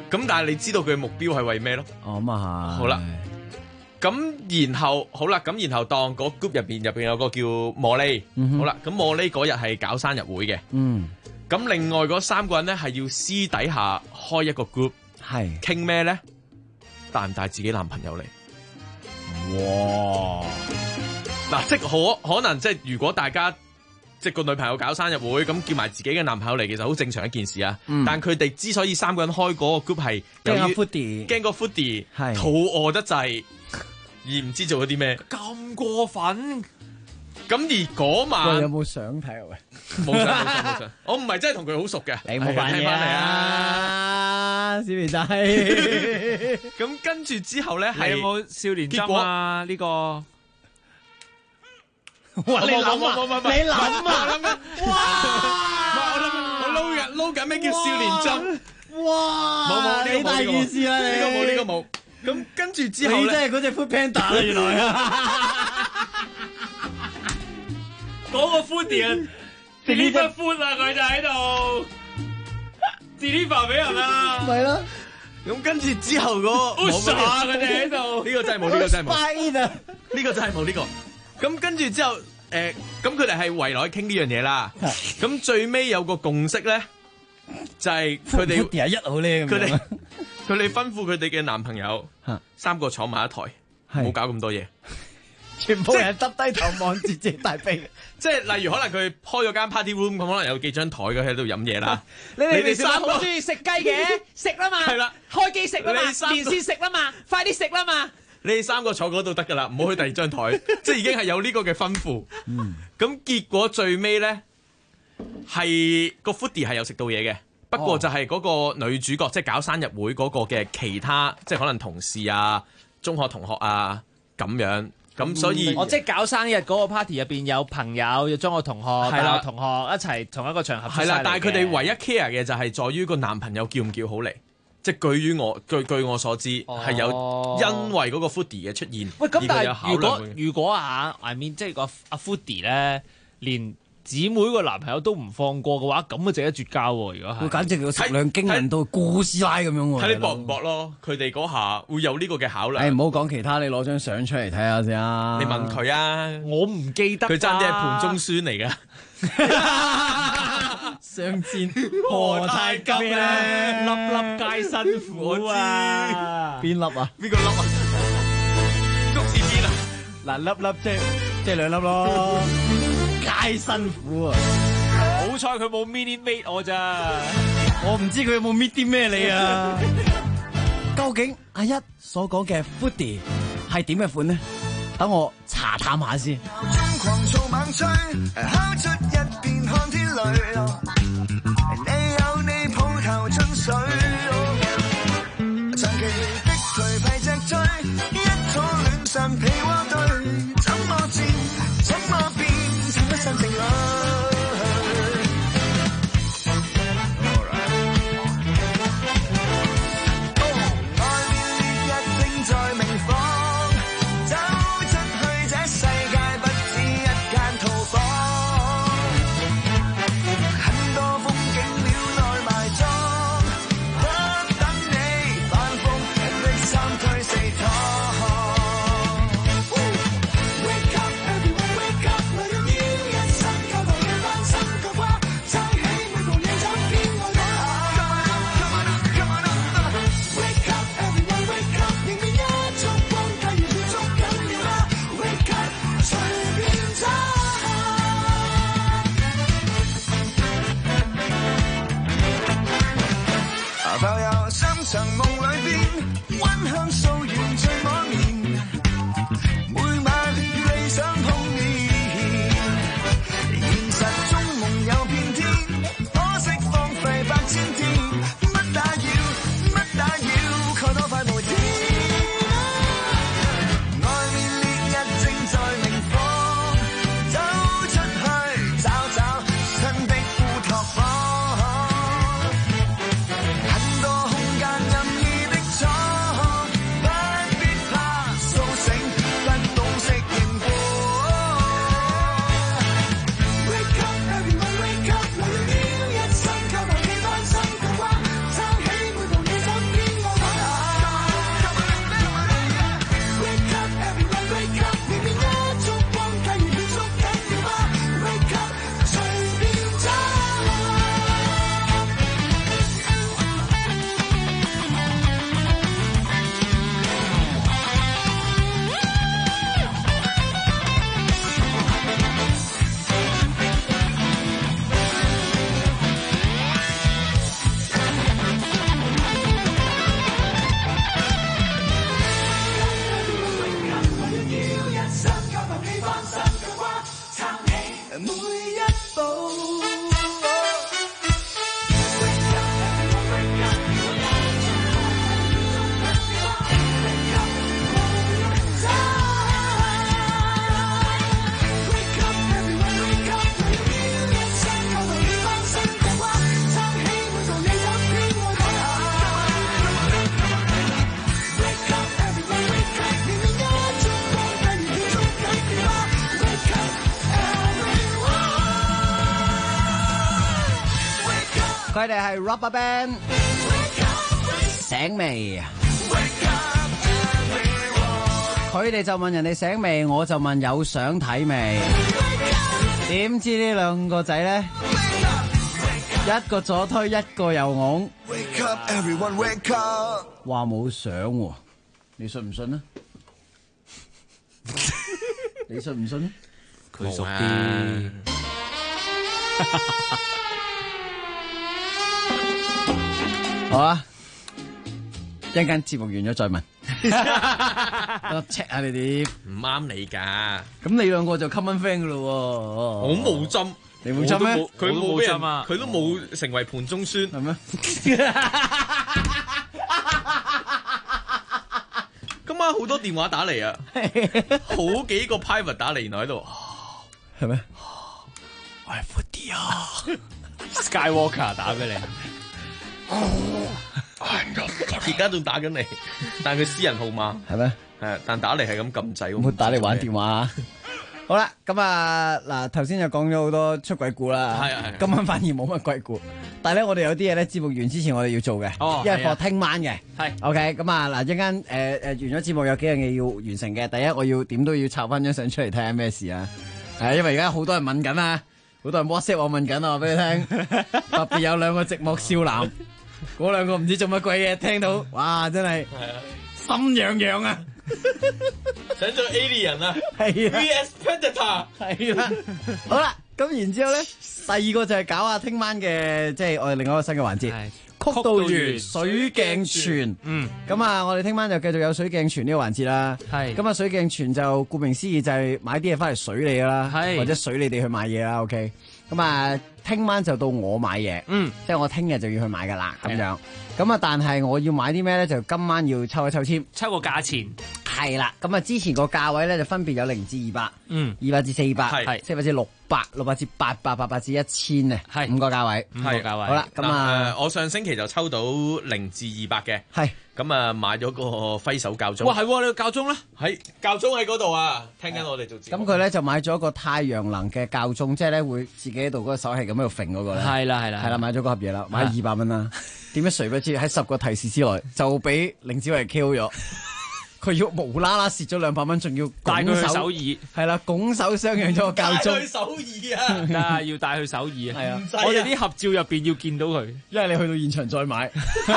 咁但係你知道佢嘅目標係為咩咯？ 哦，咁啊係。 好啦，咁然後好啦，咁然後當嗰 group 入邊有個叫茉莉，好啦，咁茉莉嗰日係搞生日會嘅，咁另外嗰3個人咧係要私底下開一個 group， 係傾咩咧？帶唔帶自己男朋友嚟？哇！嗱，即係可能即係如果大家即係個女朋友搞生日會，咁叫埋自己嘅男朋友嚟，其實好正常一件事啊。但佢哋之所以3個人開嗰個 group 係驚個 foodie 肚餓得滯，而唔知做咗啲咩， 咁過分。 咁而嗰晚喂，有冇相睇啊？喂， 冇相，我唔係真係同佢好熟嘅。 你冇扮嘢啊，小肥仔。 咁跟住之後咧， 係有冇少年針啊？呢個哇！你諗啊！你諗啊！哇！ 我撈緊咩叫少年針？ 哇！ 冇你大件事啦！你呢個冇。咁跟住之後咧， 你真係嗰隻 Food Panda 啦，原來啊！ 嗰個 foodie 啊 ，deliver food 啊，佢就喺度 deliver 俾人啊， 咪咯。 咁跟住之後嗰個佢哋喺度， 呢個真係冇，呢個真係冇，呢個真係冇呢個。咁跟住之後，咁佢哋係圍內傾呢樣嘢啦。咁最尾有個共識咧，就係佢哋一好咧， 佢哋吩咐佢哋嘅男朋友3個坐埋一台，冇搞咁多嘢。 全部人耷低頭望住自己大髀， 即係例如可能佢開咗間 party room，咁可能有幾張台嘅喺度飲嘢啦。 你哋3個好中意食雞嘅，食啦嘛，係啦，開機食啦嘛，連線食啦嘛，快啲食啦嘛。 你哋3個坐嗰度得噶啦，唔好去第二張台，即係已經係有呢個嘅吩咐。咁結果最尾咧係個 foodie 係有食到嘢嘅，不過就係嗰個女主角即係搞生日會嗰個嘅其他，即係可能同事啊、中學同學啊咁樣。咁所以， 即係搞生日嗰個 party 入邊有朋友、有中學同學、大學同學一齊同一個場合。 係啦，但係佢哋唯一 care 嘅就係在於個男朋友叫唔叫好嚟。即係據我所知係有因為嗰個 foodie 嘅出現。 喂，咁但係如果I mean 即係個阿 foodie 咧，連姊妹個男朋友都唔放過嘅話，咁啊值得絕交喎！如果係， 佢簡直個食量驚人到姑師奶咁樣喎。 睇你搏唔搏咯？佢哋嗰下會有呢個嘅考量。 唔好講其他，你攞張相出嚟睇下先啊！ 你問佢啊， 我唔記得。 佢爭啲係盤中孫嚟㗎。 相煎何太急咧？ 粒粒皆辛苦啊！ 邊粒啊？ 邊個粒啊？谷字邊啊？ 嗱，粒粒即係2粒咯。太辛苦啊！ 好彩佢冇 mini mate 我咋， 我唔知佢有冇搣啲咩你啊！究竟阿一所講嘅 foodie 係點嘅款呢？等我查探下先。狂躁猛追，敲出一片看天雷，你有你抱頭進水，長期的頹廢脊椎，一坐亂神皮蛙堆，怎麼戰，怎麼變？不新定律，外面烈日正在明放，走出去這世界不止一間套房，很多風景廟內埋葬，不等你反覆，人的3推4趟。 佢哋係 RubberBand， 醒未？佢哋就問人哋醒未，我就問有相睇未？點知呢兩個仔咧，一個左推，一個右拱，話冇相喎，你信唔信啊？你信唔信？ 佢熟啲。 好啊，一陣間節目完咗再問。我 check 下你哋唔啱你㗎。 咁你兩個就 common friend 㗎咯喎。 我冇針， 你冇針咩？ 佢冇針啊， 佢都冇成為盤中孫係咩？ 今晚好多電話打嚟啊，好幾個 private 打嚟，原來喺度， 係咩？ 我係 Foodie 啊 ，Skywalker 打俾你。 而家仲打緊你，但係佢私人號碼係咩？ 係，但打嚟係咁撳掣， 唔好打嚟玩電話啊！好啦，咁啊嗱，頭先就講咗好多出軌故啦， 係啊係。 今晚反而冇乜鬼故，但係咧我哋有啲嘢咧節目完之前我哋要做嘅，因為課聽晚嘅， 係 OK，咁啊嗱，一陣間完咗節目有幾樣嘢要完成嘅，第一我要點都要插翻張相出嚟睇下咩事啊，係因為而家好多人問緊啊，好多人 WhatsApp 我問緊啊，話俾你聽，特別有兩個寂寞少男，嗰兩個唔知做乜鬼嘢，聽到哇真係心癢癢啊！ 想做 alien 啊， 係啊 VS Predator 係啦，好啦，咁然之後咧，第二個就係搞下聽晚嘅，即係我哋另外一個新嘅環節，曲道園水鏡泉。咁啊，我哋聽晚就繼續有水鏡泉呢個環節啦。係，咁啊，水鏡泉就顧名思義就係買啲嘢翻嚟水你噶啦，或者水你哋去買嘢啦。OK，咁啊，聽晚就到我買嘢，即係我聽日就要去買噶啦，咁樣。咁啊，但係我要買啲咩咧？就今晚要抽一抽籤， 抽個價錢。 係啦，咁啊，之前個價位咧就分別有0至200， 200至400， 係 400至600至800， 800至1000啊，係5個價位， 係價位。 好啦，咁啊， 我上星期就抽到0至200嘅， 係咁啊買咗個揮手教鐘。 哇，係喎，你個教鐘咧？ 喺教鐘喺嗰度啊，聽緊我哋做節目。 咁佢咧就買咗個太陽能嘅教鐘，即係咧會自己喺度嗰個手係咁喺度揈嗰個咧。 係啦， 買咗嗰盒嘢啦，買200蚊啦。點解誰不知喺10個提示之內就俾凌子維 Q 咗？佢要無啦啦蝕咗200蚊，仲要帶佢去首爾， 係啦，拱手相讓咗個教鐘。 帶去首爾啊！ 要帶去首爾啊！ 係啊， 我哋啲合照入邊要見到佢， 因為你去到現場再買，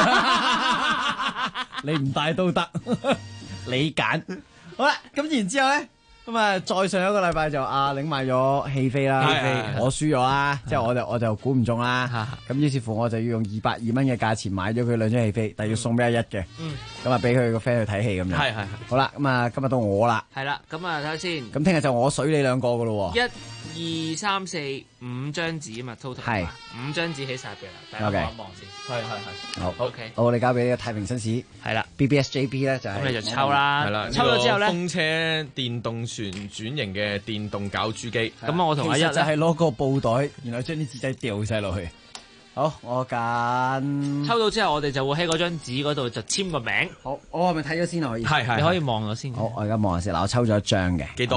你唔帶都得，你揀。好啦，咁然之後咧。咁啊，再上一個禮拜就阿玲買咗戲飛啦，我輸咗啦，即係我就估唔中啦。咁於是乎我就要用202蚊嘅價錢買咗佢2張戲飛，但係要送俾阿一嘅。咁啊，俾佢個 friend 去睇戲咁樣。係。好啦，咁啊，今日到我啦。 係啦，咁啊睇下先。 咁聽日就我水你兩個噶咯。 1、2、3、4、5張紙啊嘛 ，total 係5張紙起晒嘅啦，大家望一望先。係。 好 OK， 我哋交俾呢個太平紳士。係啦 ，BBSJB 咧就係。 咁你就抽啦。係啦，抽咗之後咧， 風車電動船轉型嘅電動攪珠機。 咁我同阿一就係攞個布袋，然後將啲紙仔掉晒落去。好，我揀。 抽到之後，我哋就會喺嗰張紙嗰度就簽個名。 好，我係咪睇咗先啊？可以。 係，你可以望咗先。 好，我而家望下先。嗱，我抽咗一張嘅。 幾多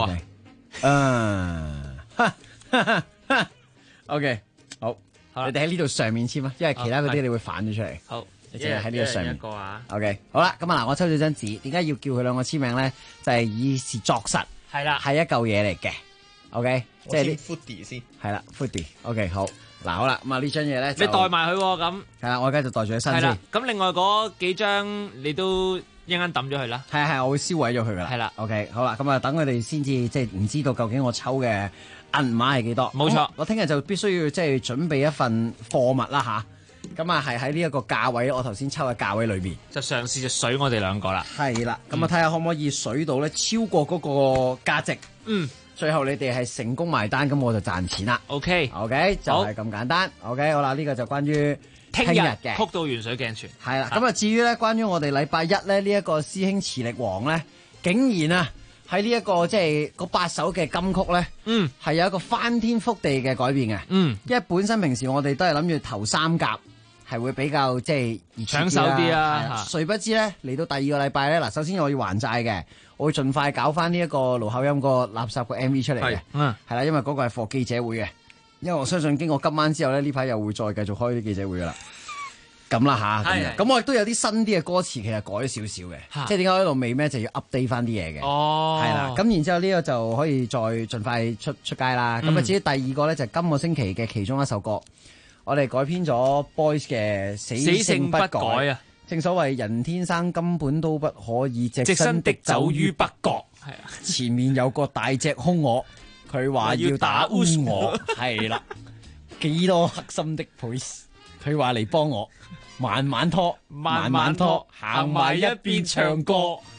啊 ？OK，好。你哋喺呢度上面簽啊，因為其他嗰啲你會反咗出嚟。好，你淨係喺呢個上面。 一個啊。 OK，好啦，咁啊嗱，我抽咗張紙，點解要叫佢兩個簽名咧？就係以示作實。 係啦， 係一嚿嘢嚟嘅。OK，即係啲 Foodie 先。 係啦 ，Foodie。OK，好。嗱，好啦，咁啊呢張嘢咧， 你袋埋佢咁。 係啦，我而家就袋住喺身先。 咁另外嗰幾張你都一陣抌咗佢啦。 係，我會燒毀咗佢噶啦。 係啦。 OK，好啦，咁啊等佢哋先至即係唔知道究竟我抽嘅銀碼係幾多。 冇錯， 我聽日就必須要即係準備一份貨物啦吓。咁啊係喺呢一個價位，我頭先抽嘅價位裏邊， 就嘗試就水我哋兩個啦。 係啦，咁啊睇下可唔可以水到咧超過嗰個價值。最後你哋係成功埋單，咁我就賺錢啦。 OK， 就係咁簡單。OK，好啦，呢個就關於聽日嘅曲道園水鏡泉。 係啦，咁啊至於咧關於我哋禮拜一咧呢一個師兄磁力王咧，竟然啊喺呢一個即係嗰8首嘅金曲咧，係有一個翻天覆地嘅改變嘅。因為本身平時我哋都係諗住頭3甲係會比較即係搶手啲啊， 誰不知咧嚟到第2個禮拜咧，嗱，首先我要還債嘅。我會盡快搞翻呢一個盧口音個垃圾個 MV 出嚟嘅，係啦，因為嗰個係貨記者會嘅， 因為我相信經過今晚之後咧，呢排又會再繼續開啲記者會噶啦。咁啦吓，咁我亦都有啲新啲嘅歌詞，其實改咗少少嘅，即係點解喺度尾咩就要 update 翻啲嘢嘅。哦，係啦，咁然之後呢個就可以再盡快出街啦。咁啊，至於第二個咧就係今個星期嘅其中一首歌，我哋改編咗 Boys 嘅死性不改啊。正所謂人天生根本都不可以隻身的走於北角，係啊，前面有個大隻兇我，佢話要打烏我，係啦，幾多黑心的 police， 佢話嚟幫我。慢慢拖，慢慢拖，行埋一邊唱歌。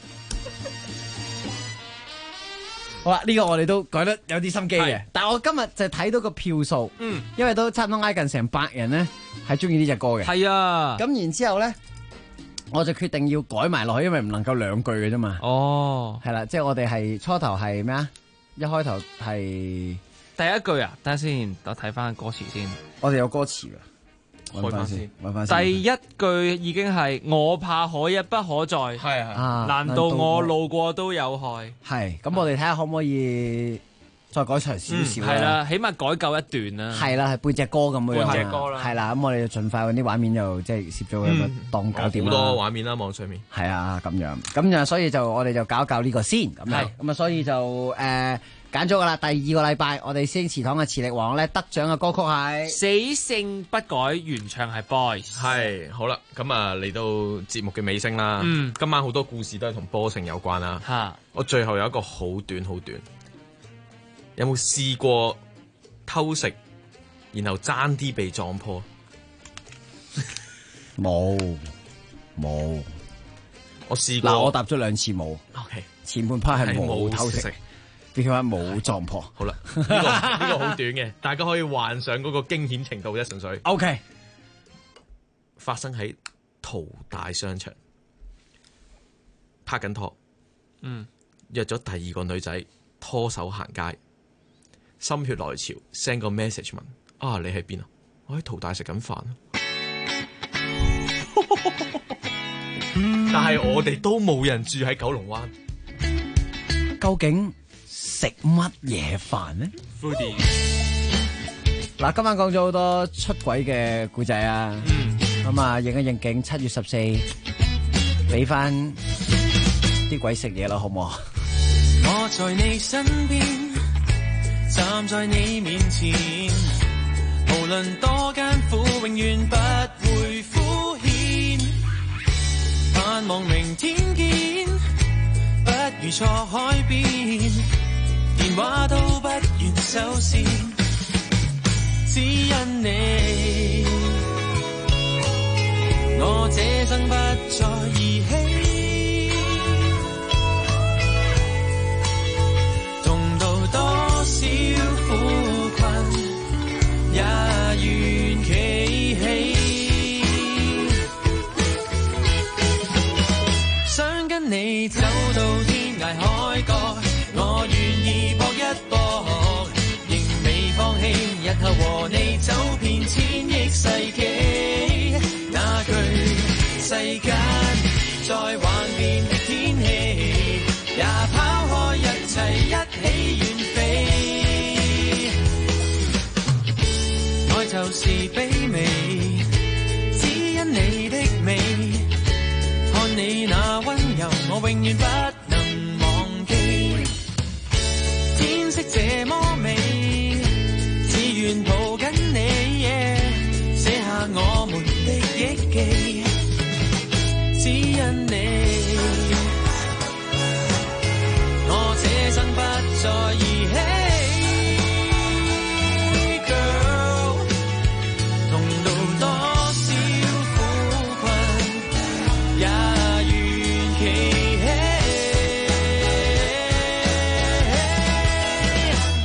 好啦，呢個我哋都改得有啲心機嘅，但係我今日就睇到個票數，因為都差唔多挨近成100人咧，係中意呢隻歌嘅。係啊，咁然之後咧，我就決定要改埋落去，因為唔能夠2句嘅啫嘛。哦，係啦，即係我哋係初頭係咩啊？一開頭係第一句啊，等下先，我睇翻歌詞先。 我哋有歌詞噶。揾翻先， 第一句已經係我怕可一不可再，係啊，難道我路過都有害？ 係，咁我哋睇下可唔可以再改長少少？ 係啦，起碼改夠一段啦。係啦，係背隻歌咁樣。 背隻歌啦。 係啦，咁我哋就盡快揾啲畫面就即係攝咗佢當搞掂啦。 好多畫面啦，網上面。 係啊，咁樣，咁就所以就我哋就搞一搞呢個先，咁啊，所以就揀咗噶啦，第2個禮拜我哋星祠堂嘅磁力王咧得獎嘅歌曲係死性不改，原唱係 Boys。 係好啦，咁啊嚟到節目嘅尾聲啦。今晚好多故事都係同波性有關啦。我最後有一個好短好短，有冇試過偷食，然後爭啲被撞破？ 冇。我試過。嗱，我答咗2次冇。OK， 前半 part 係冇偷食。呢句話冇撞破， 好啦，呢個好短嘅，大家可以幻想嗰個驚險程度啫，純粹。 OK， 發生喺淘大商場，拍緊拖，約咗第2個女仔拖手行街，心血來潮 send 個 message 問：啊，你喺邊啊？我喺淘大食緊飯。但係我哋都冇人住喺九龍灣， 究竟食乜嘢飯呢？嗱，今晚講咗好多出軌嘅故仔啊，咁啊，應一應景，7月14，俾翻啲鬼食嘢啦，好唔好？ 我在你身邊，站在你面前，無論多艱苦，永遠不會敷衍，盼望明天見，不如錯海邊。電話都不願收線，只因你，我這生不再兒戲，痛到多少苦困，也願企起，想跟你走到天涯海角。我願意搏一搏，仍未放棄，日後和你走遍千億世紀，那句世間再幻變的天氣，也拋開一切一起遠飛，愛就是卑微，只因你的美，看你那溫柔，我永遠不天色這麼美，只願抱緊你，寫下我們的憶記，只因你，我這生不再兒戲。Girl， 痛到多少苦困，也願企起。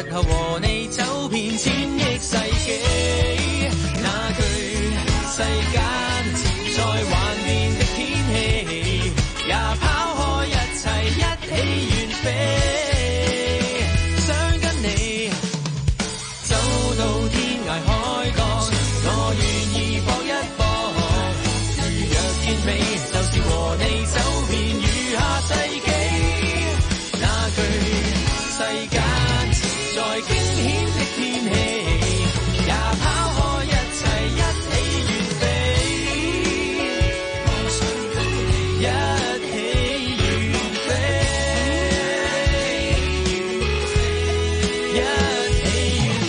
日後和你走遍千億世紀，那句世間在幻變的天氣，也拋開一切一起遠飛，想跟你走到天涯海角，我願意搏一搏，如若結尾就是和你走遍餘下世紀，那句世間在驚險的天氣，也拋開一切一起遠飛，一起遠飛，一起遠飛，一起遠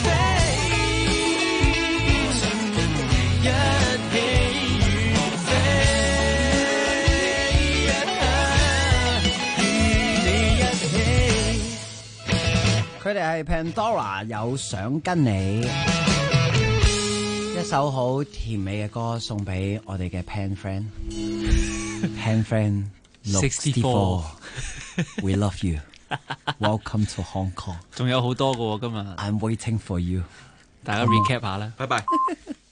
飛， 佢哋係 Pandora 有想跟你，一首好甜美嘅歌送俾我哋嘅 Pan Friend。Pan Friend 64 We love you. Welcome to Hong Kong. 仲有好多嘅喎今日。 I'm waiting for you. 大家 recap 下啦。 拜拜。